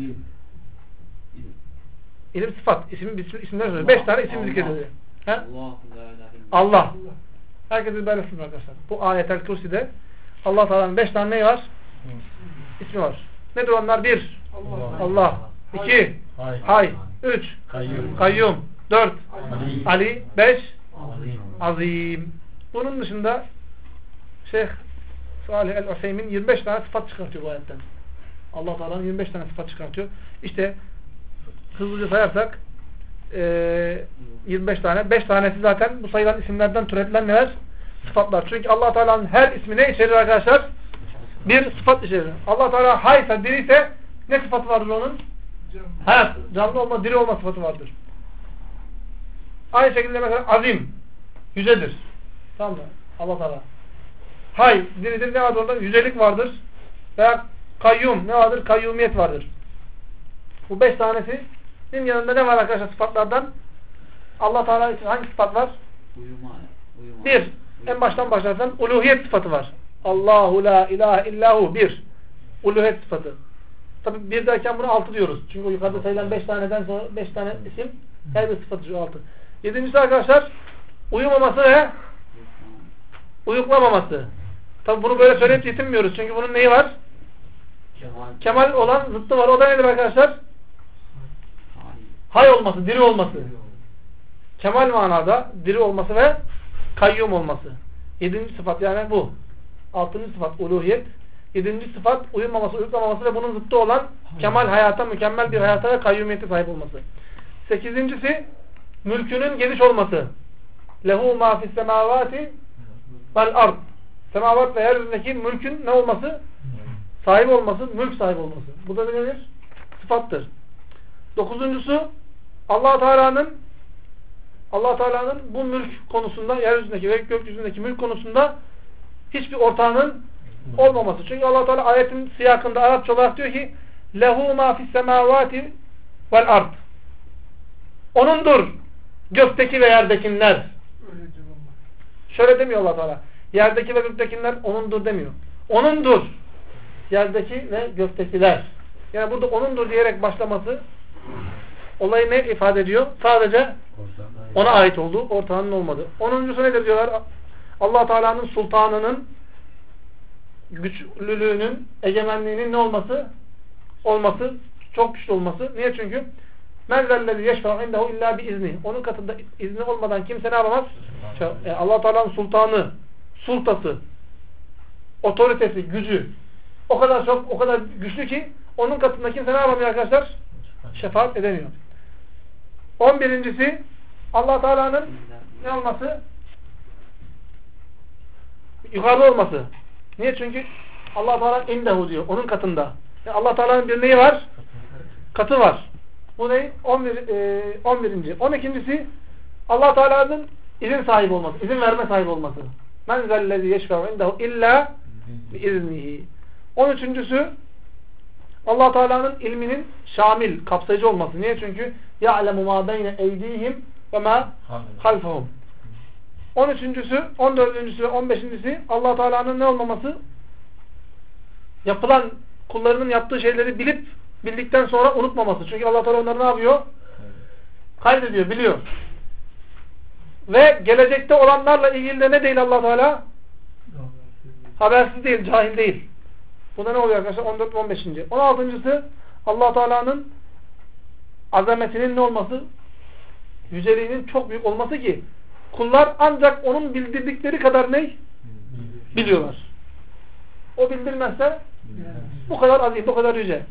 İlim sıfat. İsimler söylüyor. 5 tane isim zikrediliyor. Allah. Herkesin böyle sınır arkadaşlar. Bu ayetel kürsüde Allah Teala'nın 5 tane neyi var? İsmi var. Nedir onlar? 1. Allah. 2. Hay. 3. Kayyum. 4. Ali. 5. Azim. Bunun dışında Şeyh Salih el-Useymin 25 tane sıfat çıkartıyor bu ayetten. Allah Teala'nın 25 tane sıfat çıkartıyor. İşte hızlıca sayarsak 25 tane. 5 tanesi zaten bu sayılan isimlerden türetilen neler? Sıfatlar. Çünkü Allah Teala'nın her ismi ne içerir arkadaşlar? Bir sıfat içerir. Allah Teala haysa, diriyse ne sıfatı vardır onun? Hayat, canlı olma, diri olma sıfatı vardır. Aynı şekilde mesela azim, yücedir. Tamam mı? Allah Teala. Hay, diridir, ne vardır orada? Yücelik vardır. Veya kayyum, ne vardır? Kayyumiyet vardır. Bu 5 tanesinin yanında ne var arkadaşlar sıfatlardan? Allah Teala için hangi sıfat var? Uyuma. Bir, en baştan başlarsan uluhiyet sıfatı var. Allahu la ilahe illahu. Bir, uluhiyet sıfatı. Tabi bir derken bunu 6 diyoruz. Çünkü yukarıda sayılan 5 taneden sonra 5 tane isim her bir sıfatı şu 6. Yedincisi arkadaşlar uyumaması ve uyuklamaması. Tabi bunu böyle söyleyip yetinmiyoruz. Çünkü bunun neyi var? Kemal olan zıttı var. O da nedir arkadaşlar? Hay olması, diri olması. Kemal manada diri olması ve kayyum olması. 7. sıfat yani bu. 6. sıfat uluhiyet. 7. sıfat uyumaması, uyuklamaması ve bunun zıttı olan kemal hayata, mükemmel bir hayata ve kayyumiyete sahip olması. 8.'si mülkünün geniş olması. Lehu ma fis semavati vel ard. Semavat ve yeryüzündeki mülkün ne olması? Sahibi olması, mülk sahibi olması. Bu da nedir? Sıfattır. 9.'su Allah Teala'nın bu mülk konusunda, yeryüzündeki ve gökyüzündeki mülk konusunda hiçbir ortağının olmaması. Çünkü Allah Teala ayetin siyakında Arapça olarak diyor ki lehu ma fis semavati vel ard. Onundur gökteki ve yerdekiler. Öyle diyor Allah. Şöyle demiyor Allah Teala. Yerdeki ve göktekiler onundur demiyor. Onundur yerdeki ve göktekiler. Yani burada onundur diyerek başlaması olayı ne ifade ediyor? Sadece ona ait olduğu, ortağının olmadığı. 10'uncusu nedir diyorlar? Allah Teala'nın sultanının güçlülüğünün, egemenliğinin ne olması? Olması, çok güçlü olması. Niye? Çünkü men zellezi yeşfa'u indehu illa bi izni. Onun katında izni olmadan kimse ne yapamaz? Allah Teala'nın sultanı, sultası, otoritesi, gücü o kadar çok, o kadar güçlü ki onun katında kimse ne yapamıyor arkadaşlar? Şefaat edemiyor. 11'incisi Allah Teala'nın ne olması? Yukarıda olması. Niye? Çünkü Allah Teala indehu diyor. Onun katında. Yani Allah Teala'nın bir neyi var? Katı var. Bu ne? 11. 12'incisi Allah Teala'nın izin sahibi olması. İzin verme sahibi olması. Men zellezi yeşfe'u indehu illa biiznihi. 13'üncüsü Allah Teala'nın ilminin şamil, kapsayıcı olması. Niye? Çünkü ya'lemu ma beyne eydihim ve ma halfahum. 13'üncüsü, 14'üncüsü ve 15'incisi Allah Teala'nın ne olmaması? Yapılan kullarının yaptığı şeyleri bildikten sonra unutmaması. Çünkü Allah Teala onları ne yapıyor? Kaydediyor, biliyor. Ve gelecekte olanlarla ilgili de ne değil Allah Teala? Habersiz değil, cahil değil. Bunda ne oluyor arkadaşlar? 14 ve 15. 16'ncısı Allah Teala'nın azametinin ne olması? Yüceliğinin çok büyük olması ki kullar ancak onun bildirdikleri kadar ne? Biliyorlar. O bildirmezse bu kadar azim, bu kadar yüce.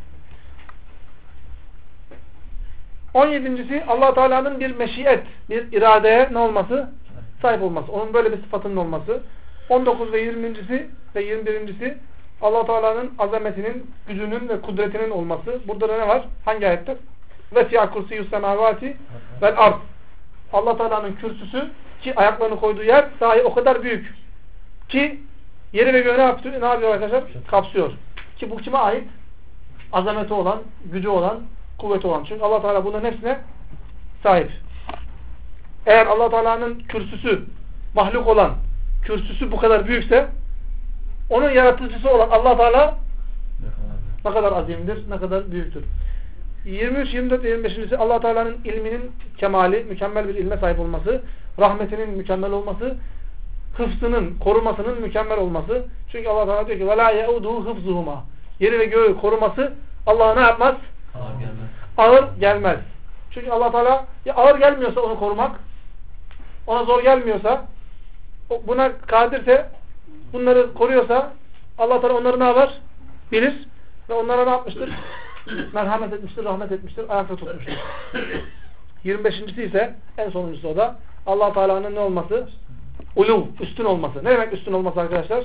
17'incisi Allah Teala'nın bir meşiyet, bir iradeye ne olması? Sahip olması. Onun böyle bir sıfatının olması. 19 ve 20'incisi ve 21'incisi Allah Teala'nın azametinin, gücünün ve kudretinin olması. Burada da ne var? Hangi ayette? Ve fiyâ kursiyus semâvâti vel ard. Allah Teala'nın kürsüsü ki ayaklarını koyduğu yer dahi o kadar büyük ki yeri ve göğü ne yapıyor arkadaşlar? Kapsıyor. Ki bu kime ait? Azameti olan, gücü olan, kuvveti olan. Çünkü Allah Teala bunların hepsine sahip. Eğer Allah Teala'nın kürsüsü, mahluk olan kürsüsü bu kadar büyükse onun yaratıcısı olan Allah Teala ne kadar azimdir, ne kadar büyüktür. 23, 24 ve 25'incisi Allah Teala'nın ilminin kemali, mükemmel bir ilme sahip olması, rahmetinin mükemmel olması, hıfzının, korumasının mükemmel olması. Çünkü Allah Teala diyor ki وَلَا يَعُدُهُ hıfzuhuma. Yeri ve göğü koruması Allah'a ne yapmaz? Ağır gelmez. Çünkü Allah Teala ya ağır gelmiyorsa onu korumak, ona zor gelmiyorsa, buna kadirse, bunları koruyorsa Allah Teala onları ne yapar? Bilir ve onlara ne yapmıştır? Merhamet etmiştir, rahmet etmiştir, ayakta tutmuştur. 25'incisi ise en sonuncusu o da Allah Teala'nın ne olması? Uluv, üstün olması. Ne demek üstün olması arkadaşlar?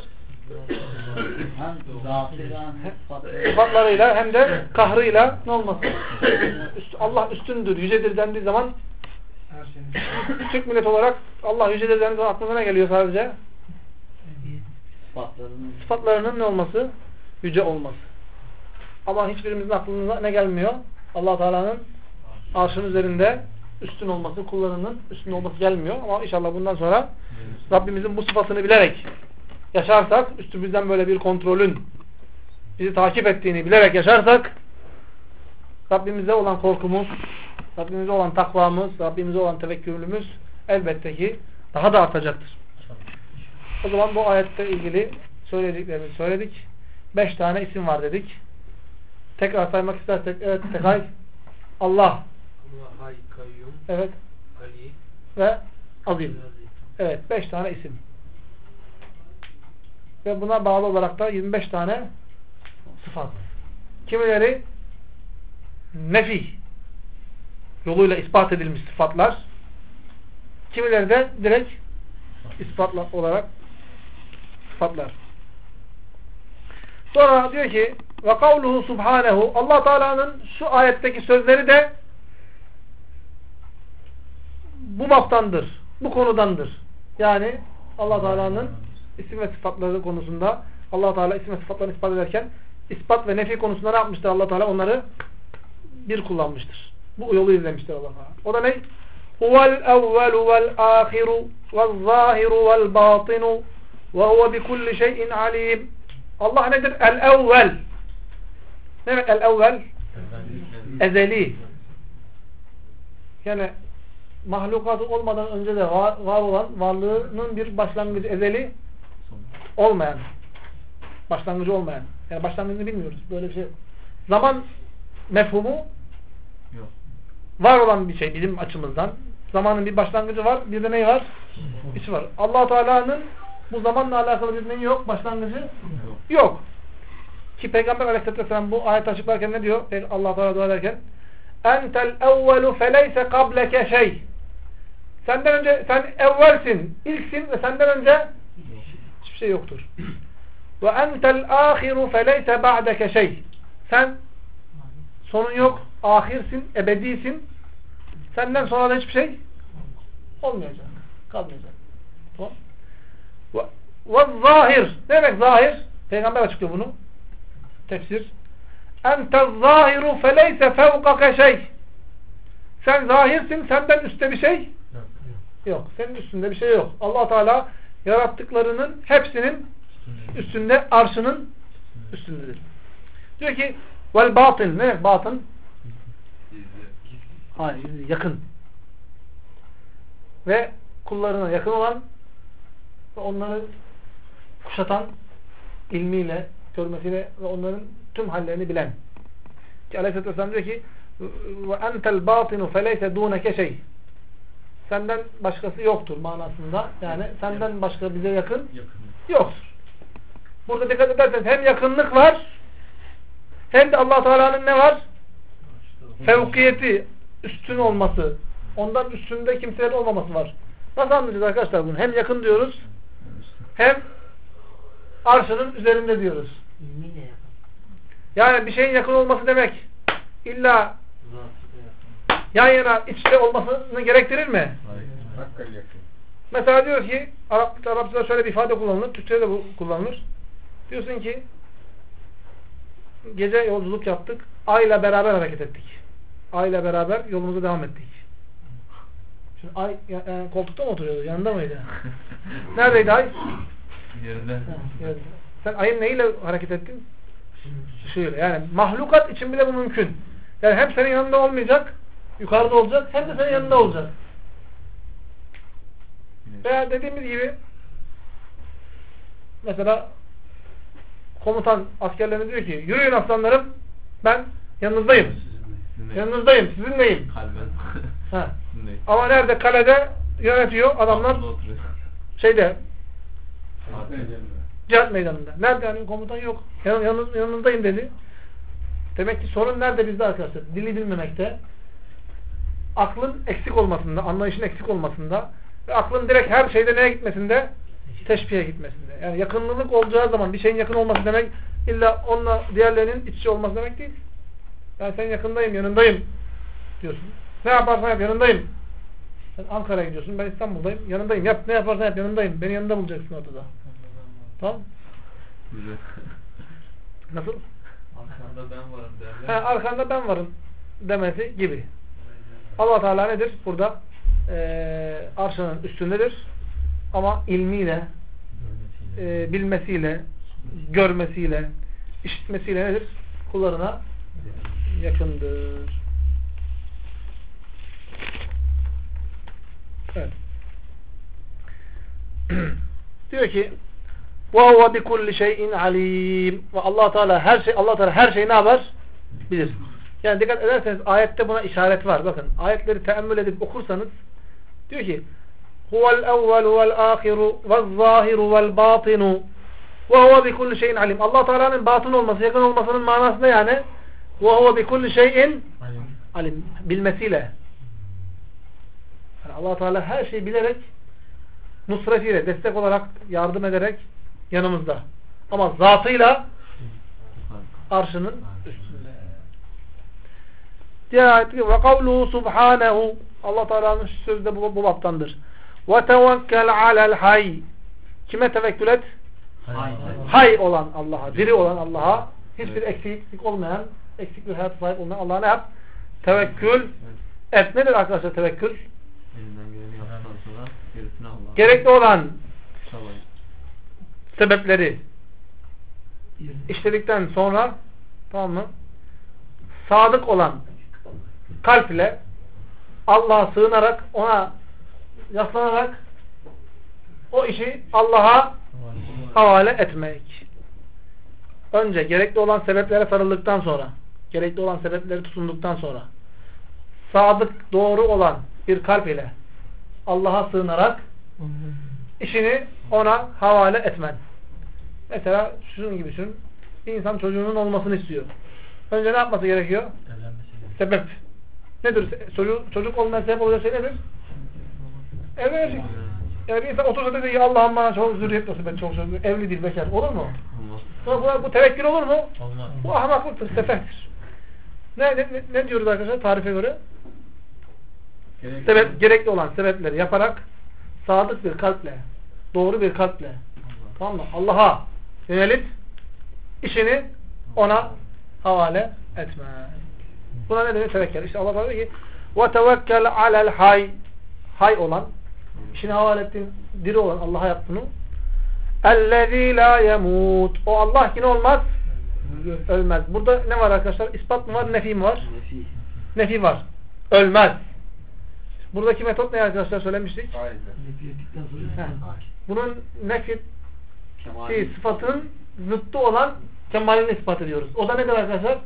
Sıfatlarıyla hem de kahrıyla ne olması? Allah üstündür, yücedir dendiği zaman Türk milleti olarak Allah yücedir dendiği zaman aklına ne geliyor sadece? Sıfatlarının ne olması? Yüce olması. Ama hiçbirimizin aklına ne gelmiyor? Allah Teala'nın arşın üzerinde üstün olması, kullarının üstün olması gelmiyor. Ama inşallah bundan sonra Rabbimizin bu sıfatını bilerek yaşarsak, üstümüzden böyle bir kontrolün bizi takip ettiğini bilerek yaşarsak Rabbimize olan korkumuz, Rabbimize olan takvamız, Rabbimize olan tevekkülümüz elbette ki daha da artacaktır. O zaman bu ayette ilgili söylediklerimizi söyledik. 5 tane isim var dedik. Tekrar saymak istersek, evet tekrar Allah, Hay, Kayyum, evet, Ali ve Azim. Evet, 5 tane isim. Ve buna bağlı olarak da 25 tane sıfat. Kimileri nefi yoluyla ispat edilmiş sıfatlar. Kimileri de direkt ispatla olarak sıfatlar. Sonra diyor ki ve kavluhu subhanehu, Allah Teala'nın şu ayetteki sözleri de bu baptandır. Bu konudandır. Yani Allah Teala'nın isim ve sıfatları konusunda Allah Teala isim ve sıfatlarını ispat ederken ispat ve nefi konusunda ne yapmıştır Allah Teala? Onları bir kullanmıştır. Bu yolu izlemiştir Allah Teala. O da ne? Huvel evvelu vel ahiru vel zahiru vel batinu ve huve bi kulli şeyin alim. Allah nedir? El evvel. Ne demek el evvel? Ezeli. Yani mahlukatı olmadan önce de var olan, varlığının bir başlangıcı, ezeli olmayan. Başlangıcı olmayan. Yani başlangıcını bilmiyoruz. Böyle bir şey. Zaman mefhumu yok. Var olan bir şey bizim açımızdan. Zamanın bir başlangıcı var. Bir de neyi var? İçi var. Allah Teala'nın bu zamanla alakalı bir neyi yok? Başlangıcı yok. Ki Peygamber Aleyhisselatü Vesselam bu ayet açıklarken ne diyor? Allah Teala dua ederken entel evvelu feleyse kableke şey. Senden önce sen evvelsin, ilksin ve senden önce hiçbir şey yoktur. Ve entel ahiru feleyse ba'deke şey. Sen sonun yok, ahirsin, ebedisin. Senden sonra da hiçbir şey olmayacak, kalmayacak. Tamam. Ve zahir. Ne demek zahir? Peygamber açıklıyor bunu. Tefsir. Entez zahiru feleyse fevkake şey. Sen zahirsin, senden üstte bir şey yok. Senin üstünde bir şey yok. Allah Teala yarattıklarının hepsinin üstünde, arşının üstündedir. Diyor ki vel batın. Ne demek batın? Hayır, yakın. Ve kullarına yakın olan ve onları kuşatan ilmiyle, görmesiyle ve onların tüm hallerini bilen. Ki Aleyhisselatü Vesselam diyor ki ve entel batinu feleyse duneke şey. Senden başkası yoktur manasında. Yani senden başka bize yakın yoktur. Burada dikkat ederseniz hem yakınlık var hem de Allah Teala'nın ne var? Fevkiyeti, üstün olması. Ondan üstünde kimselerin olmaması var. Nasıl anlayacağız arkadaşlar bunu? Hem yakın diyoruz hem arşının üzerinde diyoruz. Yani bir şeyin yakın olması demek illa yan yana içte olmasını gerektirir mi? Hayır. Mesela diyor ki Arapçada şöyle bir ifade kullanılır. Türkçe'de de bu kullanılır. Diyorsun ki gece yolculuk yaptık. Ayla beraber hareket ettik. Ayla beraber yolumuza devam ettik. Şimdi ay yani koltukta mı oturuyordu? Yanında mıydı? Neredeydi ay? Yerinde. Sen ayın neyle hareket ettin? Işığıyla. Yani mahlukat için bile bu mümkün. Yani hem senin yanında olmayacak, yukarıda olacak, hem de senin yanında olacak. Veya dediğimiz gibi mesela komutan askerlerine diyor ki yürüyün aslanlarım, ben yanınızdayım. Yanınızdayım, sizinleyim. Ha. Ama nerede? Kalede yönetiyor adamlar. Şeyde cihat meydanında. Nerede? Yani komutan yok. Yanınızdayım dedi. Demek ki sorun nerede bizde arkadaşlar? Dili bilmemekte. Aklın eksik olmasında, anlayışın eksik olmasında ve aklın direkt her şeyde neye gitmesinde? Teşbihe gitmesinde. Yani yakınlılık olacağı zaman bir şeyin yakın olması demek illa onunla diğerlerinin iç içe olması demek değil. Ben senin yakındayım, yanındayım diyorsun. Ne yaparsan yap, yanındayım. Sen Ankara'ya gidiyorsun, ben İstanbul'dayım, yanındayım. Yap, ne yaparsan yap, yanındayım. Beni yanında bulacaksın ortada. Tamam? Nasıl? Arkanda ben varım derler. Arkanda ben varım demesi gibi. Allah Teala nedir? Burada arşının üstündedir. Ama ilmiyle, bilmesiyle, görmesiyle, işitmesiyle nedir? Kullarına yakındır. Evet. Diyor ki وَهُوَ بِكُلِّ شَيْءٍ عَلِيمٍ ve Allah Teala her şeyi ne yapar? Bilir. Yani dikkat ederseniz ayette buna işaret var. Bakın ayetleri teemmül edip okursanız diyor ki huvel evvelu vel ahiru vel zahiru vel batinu ve huve bi kulli şeyin alim. Allah Teala'nın batın olması, yakın olmasının manası ne yani? Ve huve bi kulli şeyin alim. Bilmesiyle. Yani Allah Teala her şeyi bilerek nusretiyle, destek olarak, yardım ederek yanımızda. Ama zatıyla arşının üstünde. Diğer ayet diyor ve kavluhu subhanehu. Allah Teala'nın sözü de bu baptandır. Ve tevekkel alel hayy. Kime tevekkül et? Hay olan Allah'a, diri olan Allah'a, hiçbir eksiklik olmayan, eksik bir hayat sahip olmayan Allah'a ne yap? Tevekkül et. Nedir arkadaşlar tevekkül? Elinden geleni yaptıktan sonra gerisini Allah'a. Gerekli olan Sabah. sebepleri işledikten sonra, tamam mı? Sadık olan kalp ile Allah'a sığınarak, ona yaslanarak o işi Allah'a havale etmek. Önce gerekli olan sebeplere sarıldıktan sonra, gerekli olan sebepleri tutunduktan sonra sadık, doğru olan bir kalp ile Allah'a sığınarak işini ona havale etmen. Mesela şunun gibi düşün. Bir insan çocuğunun olmasını istiyor. Önce ne yapması gerekiyor? Sebep. Nedir? Çocuk olmayan sebep olacak şey nedir? Evlenecek. Yani bir insan otursa dedi ki Allah'ım bana çok zürriyet olsun, ben çok zürriyet. Evli değil, bekar. Olur mu? Olmaz. Bu tevekkül olur mu? Olmaz. Bu ahmaklıktır, sefehtir. Ne diyoruz arkadaşlar tarife göre? Gerekli olan sebepleri yaparak sadık bir kalple, doğru bir kalple, tamam mı? Allah'a yönelip işini ona havale etme. Buna ne denir? Tevekkül. İşte Allah diyor ki وَتَوَكَّلْ عَلَى الْحَيْ hay olan, işini havale ettiğin, diri olan Allah'a yaptığını اَلَّذ۪ي لَا يَمُوتُ o Allah ki ne olmaz? Ölmez. Burada ne var arkadaşlar? İspat mı var? Nefi mi var? Nefi var. Ölmez. Buradaki metot ne arkadaşlar söylemiştik? Bunun nefi sıfatının zıttı olan kemalini ispat ediyoruz. O da nedir arkadaşlar?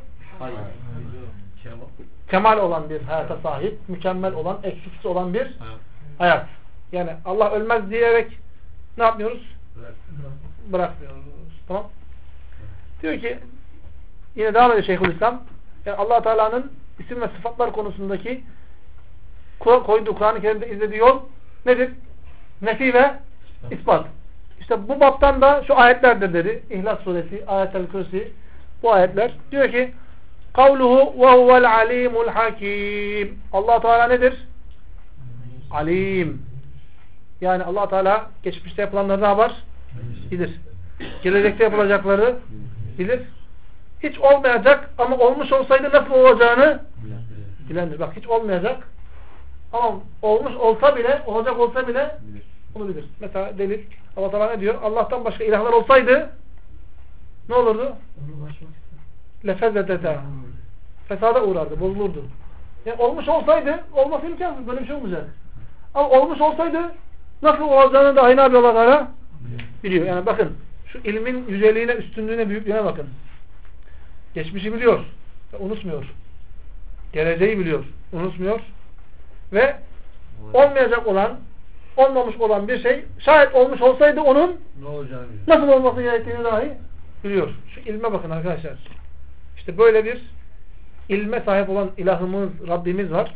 Kemal olan bir hayata sahip, mükemmel olan, eksiksiz olan bir hayat. Yani Allah ölmez diyerek ne yapmıyoruz? Bırakmıyoruz. Tamam. Diyor ki yine devam ediyor Şeyhülislam. Yani Allah Teala'nın isim ve sıfatlar konusundaki koyduğu Kur'an-ı Kerim'de izlediği yol nedir? Nefi ve ispat. İşte bu baptan da şu ayetlerdir dedi. İhlas suresi, Ayet-el Kürsi bu ayetler. Diyor ki kavluhu ve huvel alimul hakim. Allah Teala nedir? Alim. Yani Allah Teala geçmişte yapılanları ne yapar? Bilir. Gelecekte yapılacakları bilir. Hiç olmayacak ama olmuş olsaydı nasıl olacağını bilendir. Bak hiç olmayacak ama olmuş olsa bile, olacak olsa bile bunu bilir. Mesela delil. Allah Teala ne diyor? Allah'tan başka ilahlar olsaydı ne olurdu? Lefezzedete. Fesada uğrardı, bozulurdu. Yani olmuş olsaydı, olması imkansız. Böyle bir şey olmayacak. Ama olmuş olsaydı nasıl olacağını da aynı abi Allah Teala biliyor. Yani bakın şu ilmin yüceliğine, üstünlüğüne, büyüklüğüne bakın. Geçmişi biliyor ve unutmuyor. Geleceği biliyor, unutmuyor. Ve olmayacak olan, olmamış olan bir şey şayet olmuş olsaydı onun nasıl olması gerektiğini dahi biliyor. Şu ilme bakın arkadaşlar. İşte böyle bir ilme sahip olan ilahımız, Rabbimiz var.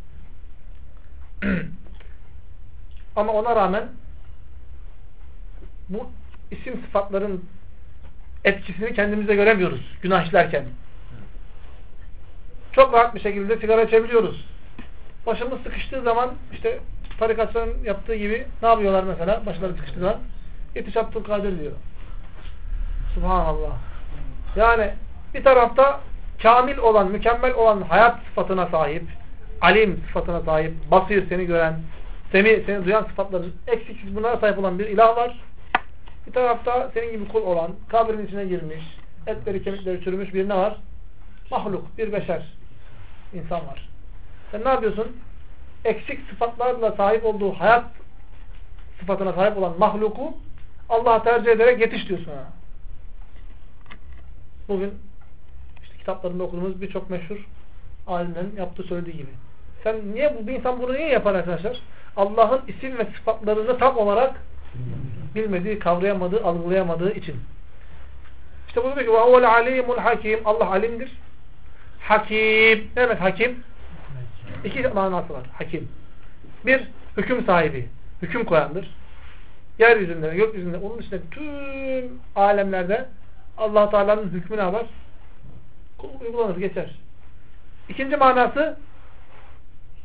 Ama ona rağmen bu isim sıfatların etkisini kendimize göremiyoruz günah işlerken. Çok rahat bir şekilde sigara içebiliyoruz. Başımız sıkıştığı zaman işte tarikatçıların yaptığı gibi ne yapıyorlar mesela? Başları sıkıştığı zaman Yetiş Abdülkadir diyor. Subhanallah. Yani bir tarafta kamil olan, mükemmel olan hayat sıfatına sahip, alim sıfatına sahip, basir seni gören, seni duyan sıfatların eksiksiz bunlara sahip olan bir ilah var. Bir tarafta senin gibi kul olan, kabrin içine girmiş, etleri kemikleri çürümüş bir ne var? Mahluk, bir beşer insan var. Sen ne yapıyorsun? Eksik sıfatlarla sahip olduğu hayat sıfatına sahip olan mahluku Allah'a tercih ederek yetiş diyorsun ona. Bugün işte kitaplarında okuduğumuz birçok meşhur alimlerin yaptığı söylediği gibi. Sen niye bir insan bunu niye yapar arkadaşlar? Allah'ın isim ve sıfatlarını tam olarak bilmediği, kavrayamadığı, algılayamadığı için. İşte bu diyor ki وَهُوَ الْعَلِيمُ الْحَكِيمُ Allah alimdir. Hakim. Ne demek hakim? İki manası var. Hakim. Bir, hüküm sahibi. Hüküm koyandır. Yeryüzünde, gökyüzünde, onun dışında tüm alemlerde Allah Teala'nın hükmü ne var? Uygulanır, geçer. İkinci manası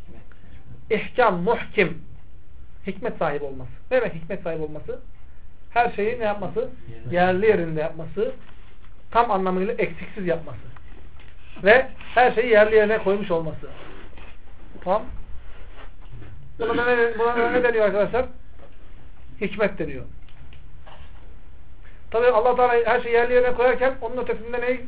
ihkam, muhkim. Hikmet sahibi olması. Ne demek hikmet sahibi olması? Her şeyi ne yapması? Yerli yerinde yapması. Tam anlamıyla eksiksiz yapması. Ve her şeyi yerli yerine koymuş olması. Tamam. Buna ne deniyor arkadaşlar? Hikmet deniyor. Tabi Allah Teala her şeyi yerli yerine koyarken onun ötesinde neyi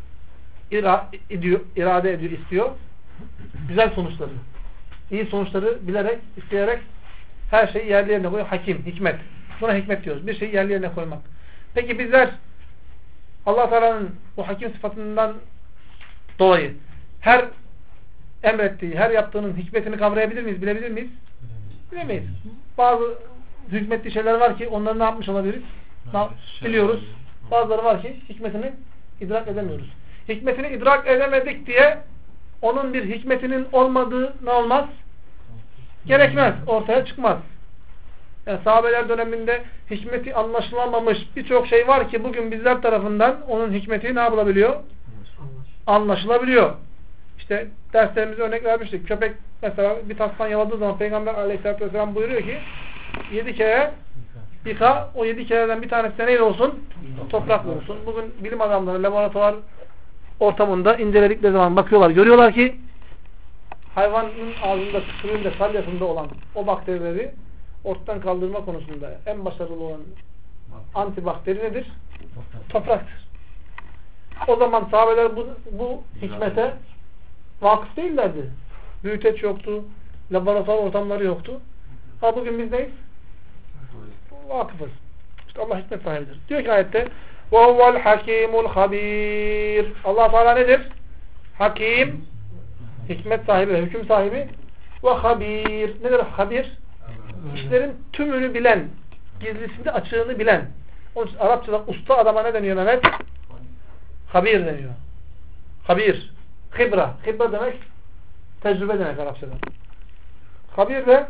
irade ediyor, istiyor? Güzel sonuçları. İyi sonuçları bilerek, isteyerek her şeyi yerli yerine koyuyor. Hakim, hikmet. Buna hikmet diyoruz. Bir şeyi yerli yerine koymak. Peki bizler Allah Teala'nın bu hakim sıfatından dolayı her emrettiği, her yaptığının hikmetini kavrayabilir miyiz, bilebilir miyiz? Bilemeyiz. Bazı hükmettiği şeyler var ki onları ne yapmış olabiliriz? Biliyoruz. Bazıları var ki hikmetini idrak edemiyoruz. Hikmetini idrak edemedik diye onun bir hikmetinin olmadığı ne olmaz? Gerekmez. Ortaya çıkmaz. Yani sahabeler döneminde hikmeti anlaşılamamış birçok şey var ki bugün bizler tarafından onun hikmeti ne yapılabiliyor? Anlaşılabiliyor. İşte derslerimizde örnek vermiştik. Köpek mesela bir tasman yaladığı zaman Peygamber Aleyhisselatü Vesselam buyuruyor ki 7 kere yıka, o 7 kereden bir tanesi de neyle olsun? Toprakla olsun. Bugün bilim adamları laboratuvar ortamında inceledikleri zaman bakıyorlar, görüyorlar ki hayvanın ağzında, tükürüğünde, salyasında olan o bakterileri ortadan kaldırma konusunda en başarılı olan antibakteri nedir? Topraktır. O zaman sahabeler bu hikmete vakıf değillerdi. Büyüteç yoktu, laboratuvar ortamları yoktu. Ha bugün biz neyiz? Vakıfız. İşte Allah hikmet sahibidir. Diyor ki ayette وَهُوَ الْحَكِيمُ الْخَب۪يرُ Allah Teala nedir? Hakim, hikmet sahibi, hüküm sahibi ve habir. Nedir habir? İşlerin tümünü bilen, gizlisini açığını bilen. Onun için Arapçada usta adama ne deniyor Mehmet? Habir deniyor. Habir. Hibra. Hibra demek tecrübe demek Arapçada. Habir de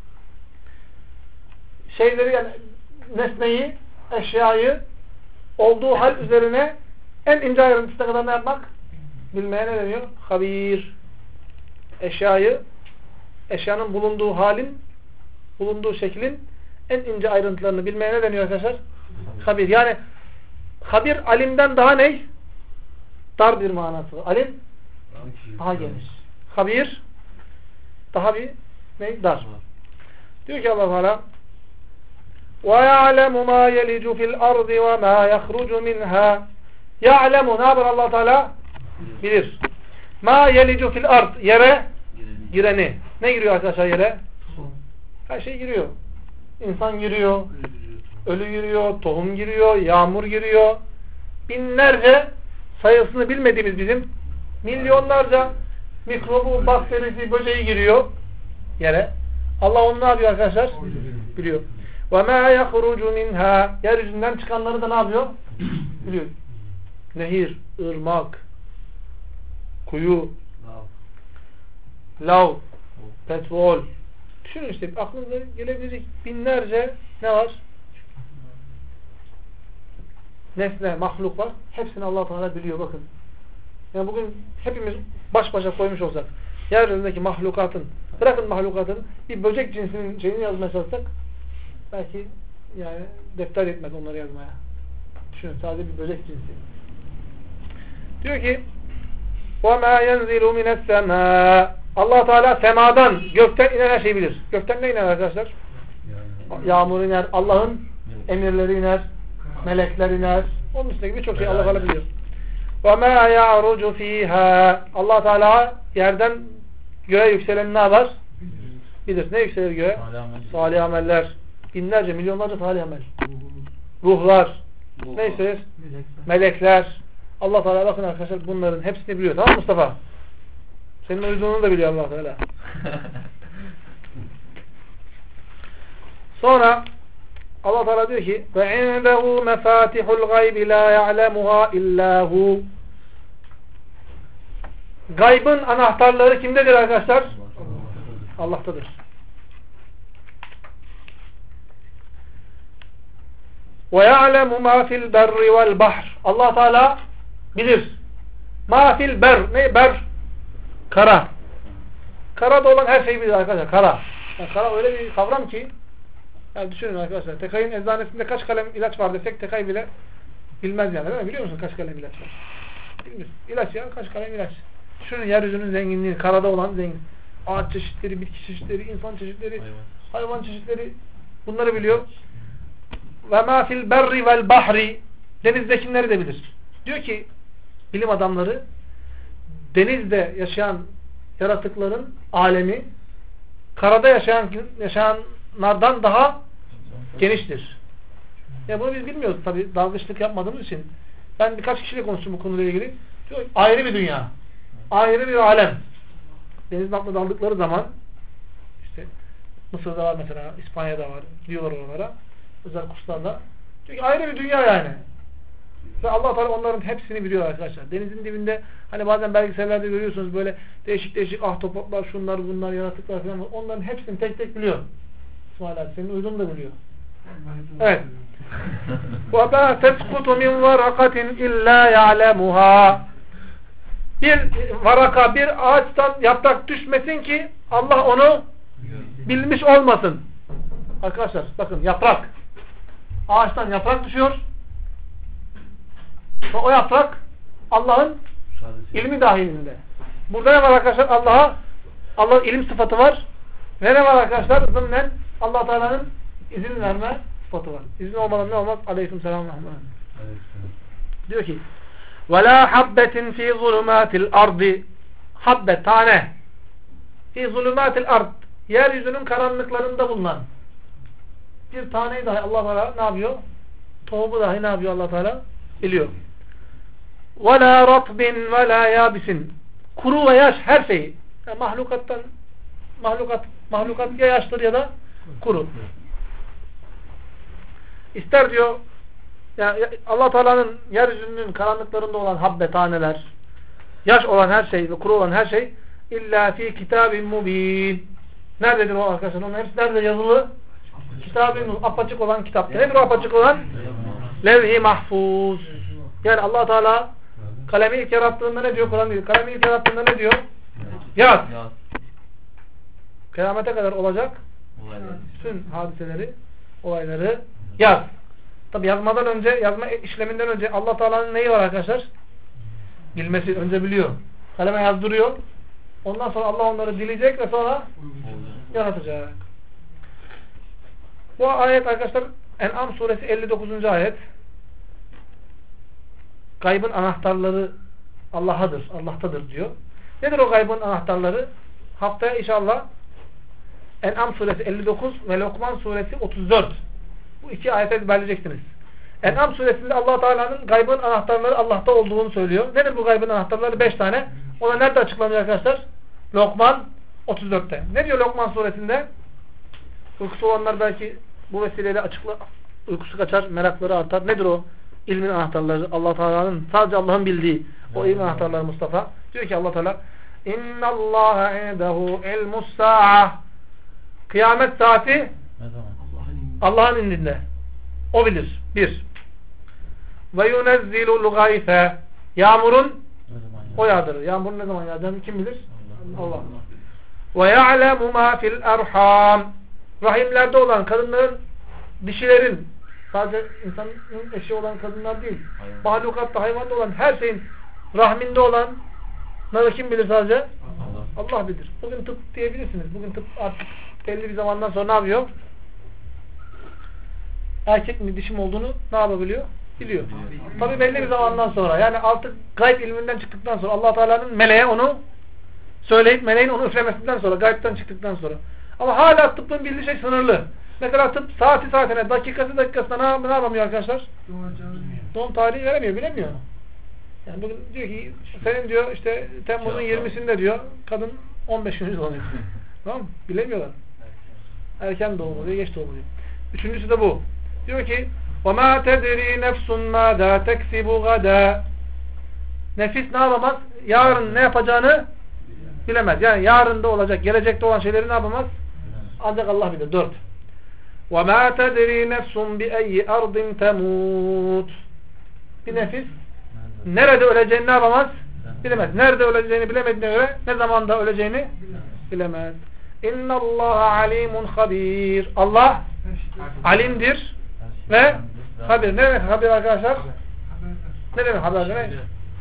şeyleri yani nesneyi, eşyayı olduğu hal üzerine en ince ayrıntısına kadar ne yapmak? Bilmeye ne deniyor? Habir. Eşyanın bulunduğu halin, bulunduğu şeklin en ince ayrıntılarını bilmeye ne deniyor arkadaşlar? Habir. Yani habir alimden daha ne? Dar bir manası. Alim daha geniş. Habir daha bir ne? Dar. Diyor ki Allah Teala وَيَعْلَمُ مَا يَلِجُ فِي الْأَرْضِ وَمَا يَخْرُجُ مِنْهَا يَعْلَمُ ne yapar Allah Teala? Bilir. مَا يَلِجُ فِي الْأَرْضِ yere gireni. Ne giriyor arkadaşlar yere? Her şey giriyor. İnsan giriyor, ölü giriyor, tohum giriyor, yağmur giriyor. Binlerce sayısını bilmediğimiz bizim milyonlarca mikrobu, bakterisi, böceği giriyor yere. Allah onu ne yapıyor arkadaşlar? Biliyor. وَمَا يَخْرُجُ مِنْهَا yeryüzünden çıkanları da ne yapıyor? Biliyor. Nehir, ırmak, kuyu, lav, petrol. Düşünün işte aklınıza gelebilecek binlerce ne var? Nesne, mahluk var. Hepsini Allah Teala biliyor bakın. Yani bugün hepimiz baş başa koymuş olsak yeryüzündeki mahlukatın, bırakın mahlukatın bir böcek cinsinin şeyini yazmaya çalışsak belki yani defter yetmez onları yazmaya. Düşünün sadece bir böcek cinsi. Diyor ki وَمَا يَنْزِلُ مِنَ السَّمَاءِ Allah Teala semadan, gökten inen her şeyi bilir. Gökten ne iner arkadaşlar? Yağmur iner, Allah'ın emirleri iner, melekler iner. Onun üstündeki birçok şey Allah Teala biliyor. وَمَا يَعْرُجُ ف۪يهَا Allah Teala yerden göğe yükselen ne var? Bilir. Ne yükselir göğe? Salih ameller. Binlerce, milyonlarca salih amel. Ruhlar. Ne yükselir? Melekler. Allah Teala bakın arkadaşlar bunların hepsini biliyor. Tamam mı Mustafa? Senin uyuduğunu da biliyor Allah Teala. Sonra Allah Teala diyor ki وَعِنْدَهُ مَفَاتِحُ الْغَيْبِ لَا يَعْلَمُهَا اِلَّا هُ Gaybın anahtarları kimdedir arkadaşlar? Allah'tadır. وَيَعْلَمُ مَا فِي الْبَرِّ وَالْبَحْرِ Allah Teala bilir. مَا فِي الْبَرِّ ne? Ber. Kara. Karada olan her şeyi bilir arkadaşlar. Kara. Yani kara öyle bir kavram ki Yani düşünün arkadaşlar. Tekay'ın eczanesinde kaç kalem ilaç var desek Tekay bile bilmez yani değil mi? Biliyor musun kaç kalem ilaç var? Bilmiyorsun. İlaç ya kaç kalem ilaç. Düşünün yeryüzünün zenginliği. Karada olan zengin. Ağaç çeşitleri, bitki çeşitleri, insan çeşitleri, hayvan çeşitleri. Bunları biliyor. Ve ma fil berri vel bahri. Denizdekileri de bilir. Diyor ki bilim adamları denizde yaşayan yaratıkların alemi karada yaşayanlardan daha geniştir. Ya bunu biz bilmiyoruz tabi dalgıçlık yapmadığımız için. Ben birkaç kişiyle konuştum bu konuyla ilgili. Diyor, ayrı bir dünya. Ayrı bir alem. Denizin altına daldıkları zaman işte Mısır'da var mesela, İspanya'da var. Diyorlar oralara. Özel kurslarda. Çünkü ayrı bir dünya yani. Ve Allah Teala onların hepsini biliyor arkadaşlar. Denizin dibinde hani bazen belgesellerde görüyorsunuz böyle değişik değişik ahtapotlar, şunlar bunlar, yaratıklar falan. Onların hepsini tek tek biliyor. İsmail abi senin uyduğunu da biliyor. Evet. وَبَا تَسْقُطُ مِنْ وَرَقَةٍ اِلَّا يَعْلَمُهَا. Bir varaka, bir ağaçtan yaprak düşmesin ki Allah onu bilmiş olmasın. Arkadaşlar bakın yaprak. Ağaçtan yaprak düşüyor. Ve o yaprak Allah'ın ilmi dahilinde. Burada ne var arkadaşlar? Allah'ın ilim sıfatı var. Ve ne var arkadaşlar? Zımnen Allah Teala'nın izin verme sıfatı var. İzin olmadan ne olmaz? Aleykümselam. Diyor ki وَلَا حَبَّةٍ ف۪ي ظُلُمَاتِ الْاَرْضِ Habbe, tane. ف۪ي ظُلُمَاتِ الْاَرْضِ Yeryüzünün karanlıklarında bulunan bir taneyi dahi Allah Teala ne yapıyor? Tohumu dahi ne yapıyor Allah Teala? Biliyor. وَلَا رَطْبٍ وَلَا يَابِسٍ Kuru ve yaş her şeyi. Yani mahlukat ya yaştır ya da kuru. İster diyor yani Allah Teala'nın yeryüzünün karanlıklarında olan habbe, taneler, yaş olan her şey ve kuru olan her şey illa fi kitabin mubin. Nerededir o arkadaşlar? Onun hepsi nerede yazılı? Kitabın apaçık olan kitapta. Nedir o apaçık olan? Levh-i mahfuz. Yani Allah Teala kalemi ilk yarattığında ne diyor? Kur'an diyor. Kalemi ilk yarattığında ne diyor? Yaz. Kıyamete kadar olacak bütün hadiseleri, olayları yaz. Tabi yazmadan önce, yazma işleminden önce Allah Teala'nın neyi var arkadaşlar? Bilmesi. Önce biliyor. Kaleme yazdırıyor. Ondan sonra Allah onları dileyecek ve sonra yaratacak. Bu ayet arkadaşlar En'am suresi 59. ayet. Gaybın anahtarları Allah'tadır diyor. Nedir o gaybın anahtarları? Haftaya inşallah En'am suresi 59 ve Lokman suresi 34. Bu iki ayeti ezberleyeceksiniz. En'am suresinde Allah Teala'nın gaybın anahtarları Allah'ta olduğunu söylüyor. Nedir bu gaybın anahtarları? 5 tane. O da nerede açıklanıyor arkadaşlar? Lokman 34'te. Ne diyor Lokman suresinde? Uykusu olanlar belki bu vesileyle uykusu kaçar, merakları artar. Nedir o? İlmin anahtarları. Allah Teala'nın sadece Allah'ın bildiği o ilmin anahtarları Mustafa. Diyor ki Allah Teala İnna Allaha indehu ilmus sa'a. Kıyamet saati Allah'ın indinde. O bilir. Bir. Ve yunezzilul gayfe. Yağmurun o yağdırır. Yağmurun ne zaman yağdırır? Kim bilir? Allah. Ve ya'lemu ma fil erham. Rahimlerde olan kadınların, dişilerin, sadece insanın eşi olan kadınlar değil, mahlukatta, hayvanda olan her şeyin rahminde olan kim bilir sadece? Allah bilir. Bugün tıp diyebilirsiniz. Bugün tıp artık belli bir zamandan sonra ne yapıyor? Erkek mi dişi mi olduğunu ne yapabiliyor? Biliyor. Tabi belli bir zamandan sonra, yani artık gayb ilminden çıktıktan sonra Allah Teala'nın meleğe onu söyleyip meleğin onu üflemesinden sonra, gaybden çıktıktan sonra. Ama hala tıbbın bildiği şey sınırlı. Mesela tıp saati saatine, dakikası dakikasına ne yapamıyor arkadaşlar? Doğum tarihi veremiyor, bilemiyor. Yani bugün diyor ki, senin diyor işte Temmuz'un 20'sinde diyor, kadın 15 gün oluyor. Tamam mı? Bilemiyorlar. Erken doğum oluyor, geç doğum oluyor. Üçüncüsü de bu. Diyor ki, وَمَا تَدْرِي نَفْسٌ مَاذَا تَكْسِبُ غَدًا. Nefis ne yapamaz? Yarın ne yapacağını bilemez. Yani yarında olacak, gelecekte olan şeyleri ne yapamaz? Ancak Allah bilir. 4. وَمَا تَدْرِي نَفْسٌ بِأَيِّ اَرْضٍ تَمُوتُ. Bir nefis nerede öleceğini ne yapamaz? Bilemez. Nerede öleceğini bilemediğine göre ne zamanda öleceğini bilemez. اِنَّ اللّٰهَ عَلِيمٌ خَب۪يرٌ. Allah alimdir ve habir. Ne demek habir arkadaşlar? Ne demek haber demek?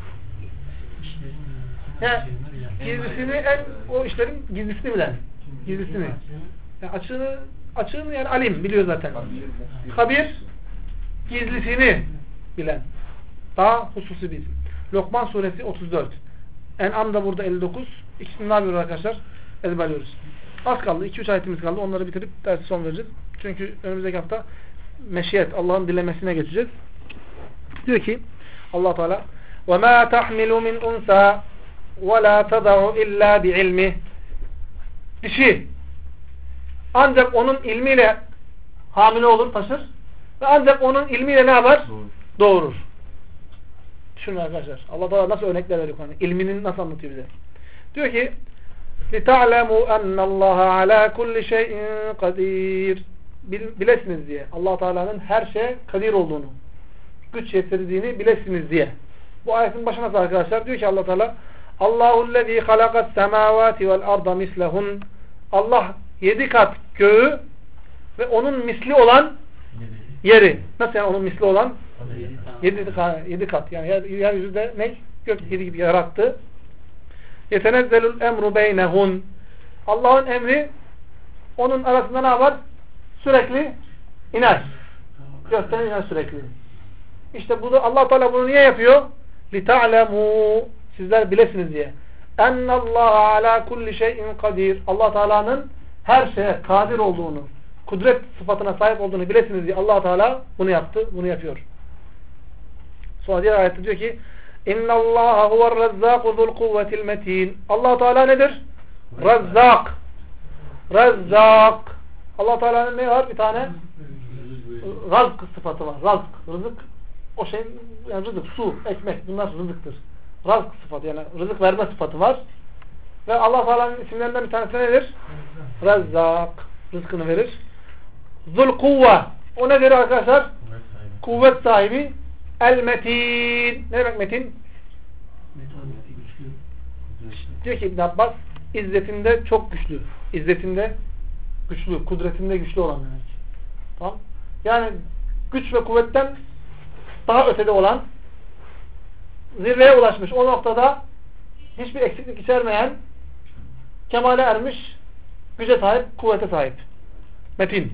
Yani gizlisini o işlerin gizlisini bilen. Gizlisini. Yani açığını yani alim biliyor zaten. Habir gizlisini bilen. Daha hususi bir isim. Lokman suresi 34. En'am da burada 59. İkisini ne yapıyoruz arkadaşlar? Ezberliyoruz. Az kaldı. 2-3 ayetimiz kaldı. Onları bitirip dersi son vereceğiz. Çünkü önümüzdeki hafta meşiyet, Allah'ın dilemesine geçeceğiz. Diyor ki Allah Teala وَمَا تَحْمِلُ مِنْ اُنْسَى وَلَا تَضَعُ اِلَّا بِعِلْمِهِ Dişi ancak onun ilmiyle hamile olur, taşır ve ancak onun ilmiyle ne yapar? Doğurur. Düşünün arkadaşlar. Allah Teala nasıl örnekler veriyor? Hani ilminin nasıl anlatıyor bize? Diyor ki لِتَعْلَمُوا أَنَّ اللّٰهَ عَلَى كُلِّ شَيْءٍ قَدِيرٍ Bilesiniz diye. Allah Teala'nın her şeye kadir olduğunu, güç yetirdiğini bilesiniz diye. Bu ayetin başı nasıl arkadaşlar? Diyor ki Allah Teala Allahu'llezî halakas semâvâti vel arda mislehun Allah 7 kat göğü ve onun misli olan yeri. Nasıl yani onun misli olan? 7 kat. Yani yeryüzünde ne? Gök 7 gibi yarattı. Yetenezzelul emru beynehun Allah'ın emri onun arasında ne var? Sürekli iner. Gökten iner sürekli. İşte bu da Allah Teala bunu niye yapıyor? لِتَعْلَمُوا Sizler bilesiniz diye. اَنَّ اللّٰهَ عَلَى كُلِّ شَيْءٍ قَدِيرٍ Allah Teala'nın her şeye kadir olduğunu, kudret sıfatına sahip olduğunu bilesiniz diye Allah Teala bunu yaptı, bunu yapıyor. Sonra diğer ayette diyor ki اِنَّ اللّٰهَ هُوَ الرَّزَّاقُ ذُو الْقُوَّةِ الْمَتِينَ Allah Teala nedir? Razzak. Razzak. Allah Teala'nın ne var? Bir tane razk sıfatı var. Razk, rızık. O şey yani rızık, su, ekmek bunlar rızıktır. Razk sıfatı yani rızık verme sıfatı var. Ve Allah Teala'nın isimlerinden bir tanesi nedir? Razzak. Rızkını verir. Zul kuvve. O nedir arkadaşlar? Kuvvet sahibi. El metin. Ne demek metin? Diyor ki İbn Abbas İzzetinde çok güçlü. İzzetinde güçlü. Kudretinde güçlü olan demek. Tamam. Yani güç ve kuvvetten daha ötede olan zirveye ulaşmış. O noktada hiçbir eksiklik içermeyen kemale ermiş güce sahip, kuvvete sahip. Metin.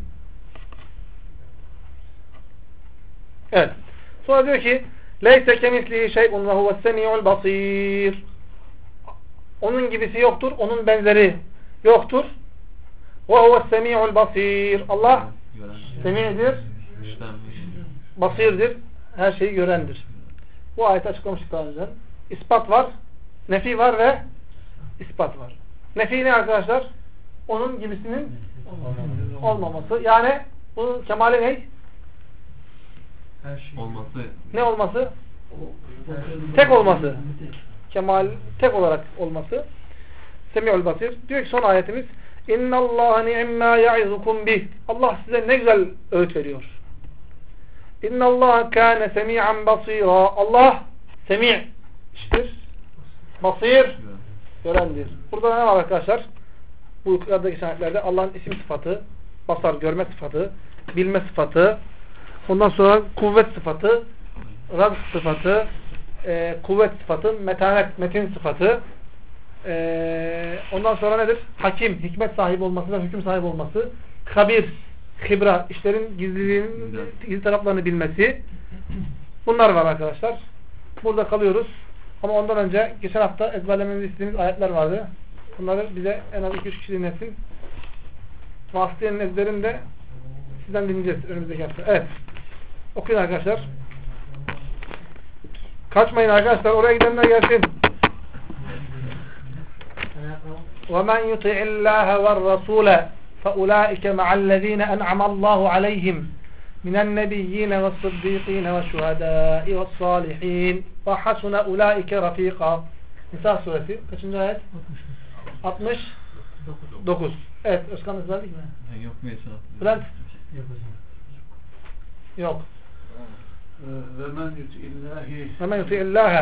Evet. Sonra diyor ki leyse kemislihi şey'un ve huve's-semî'ul basîr. Onun gibisi yoktur, onun benzeri yoktur. Ve huve's-semî'ul basîr. Allah semi'dir, basirdir, her şeyi görendir. Bu ayeti açıklamıştık daha önce. İspat var, nefi var ve ispat var. Nefi ne arkadaşlar? Onun gibisinin olmaması. Yani bu kemali ne? Olması. Ne olması? Tek olması. Kemal tek olarak olması. Semi'ul basir. Diyor ki son ayetimiz İnna Allah ni'mâ ya'izukum bih. Allah size ne güzel öğüt veriyor. İnna Allah kâne semî'an basîrâ. Allah semi' iştir. Basir görendir. Burada ne var arkadaşlar? Bu yukarıdaki ayetlerde Allah'ın isim sıfatı, basar görme sıfatı, bilme sıfatı, ondan sonra kuvvet sıfatı, razk sıfatı, kuvvet sıfatı, metanet, metin sıfatı, ondan sonra nedir? Hakim, hikmet sahibi olması ve hüküm sahibi olması, habir, hibra, işlerin gizli taraflarını bilmesi. Bunlar var arkadaşlar. Burada kalıyoruz. Ama ondan önce geçen hafta ezberlememizi istediğimiz ayetler vardı. Bunları bize en az 2-3 kişi dinlesin. Vasıtiyenin ezberini de sizden dinleyeceğiz önümüzdeki hafta. Evet. Okuyun arkadaşlar. Kaçmayın arkadaşlar. Oraya gidenler gelsin. وَمَنْ يُطِعِ اللّٰهَ وَالرَّسُولَ فَأُولَٰئِكَ مَعَ الَّذ۪ينَ أَنْعَمَ اللّٰهُ عَلَيْهِمْ مِنَ النَّبِيِّينَ وَالصِّدِّيقِينَ وَالشُّهَدَاءِ وَالصَّالِحِينَ وَحَسُنَ أُولَٰئِكَ رَف۪يقًا Nisa suresi. Kaçıncı ayet? 69. Evet. Özkan ezberledik mi? Yok mu yaşa? Bülent? Yok. Ve men yut'illahi وَمَنْ يُطِعِ اللّٰهَ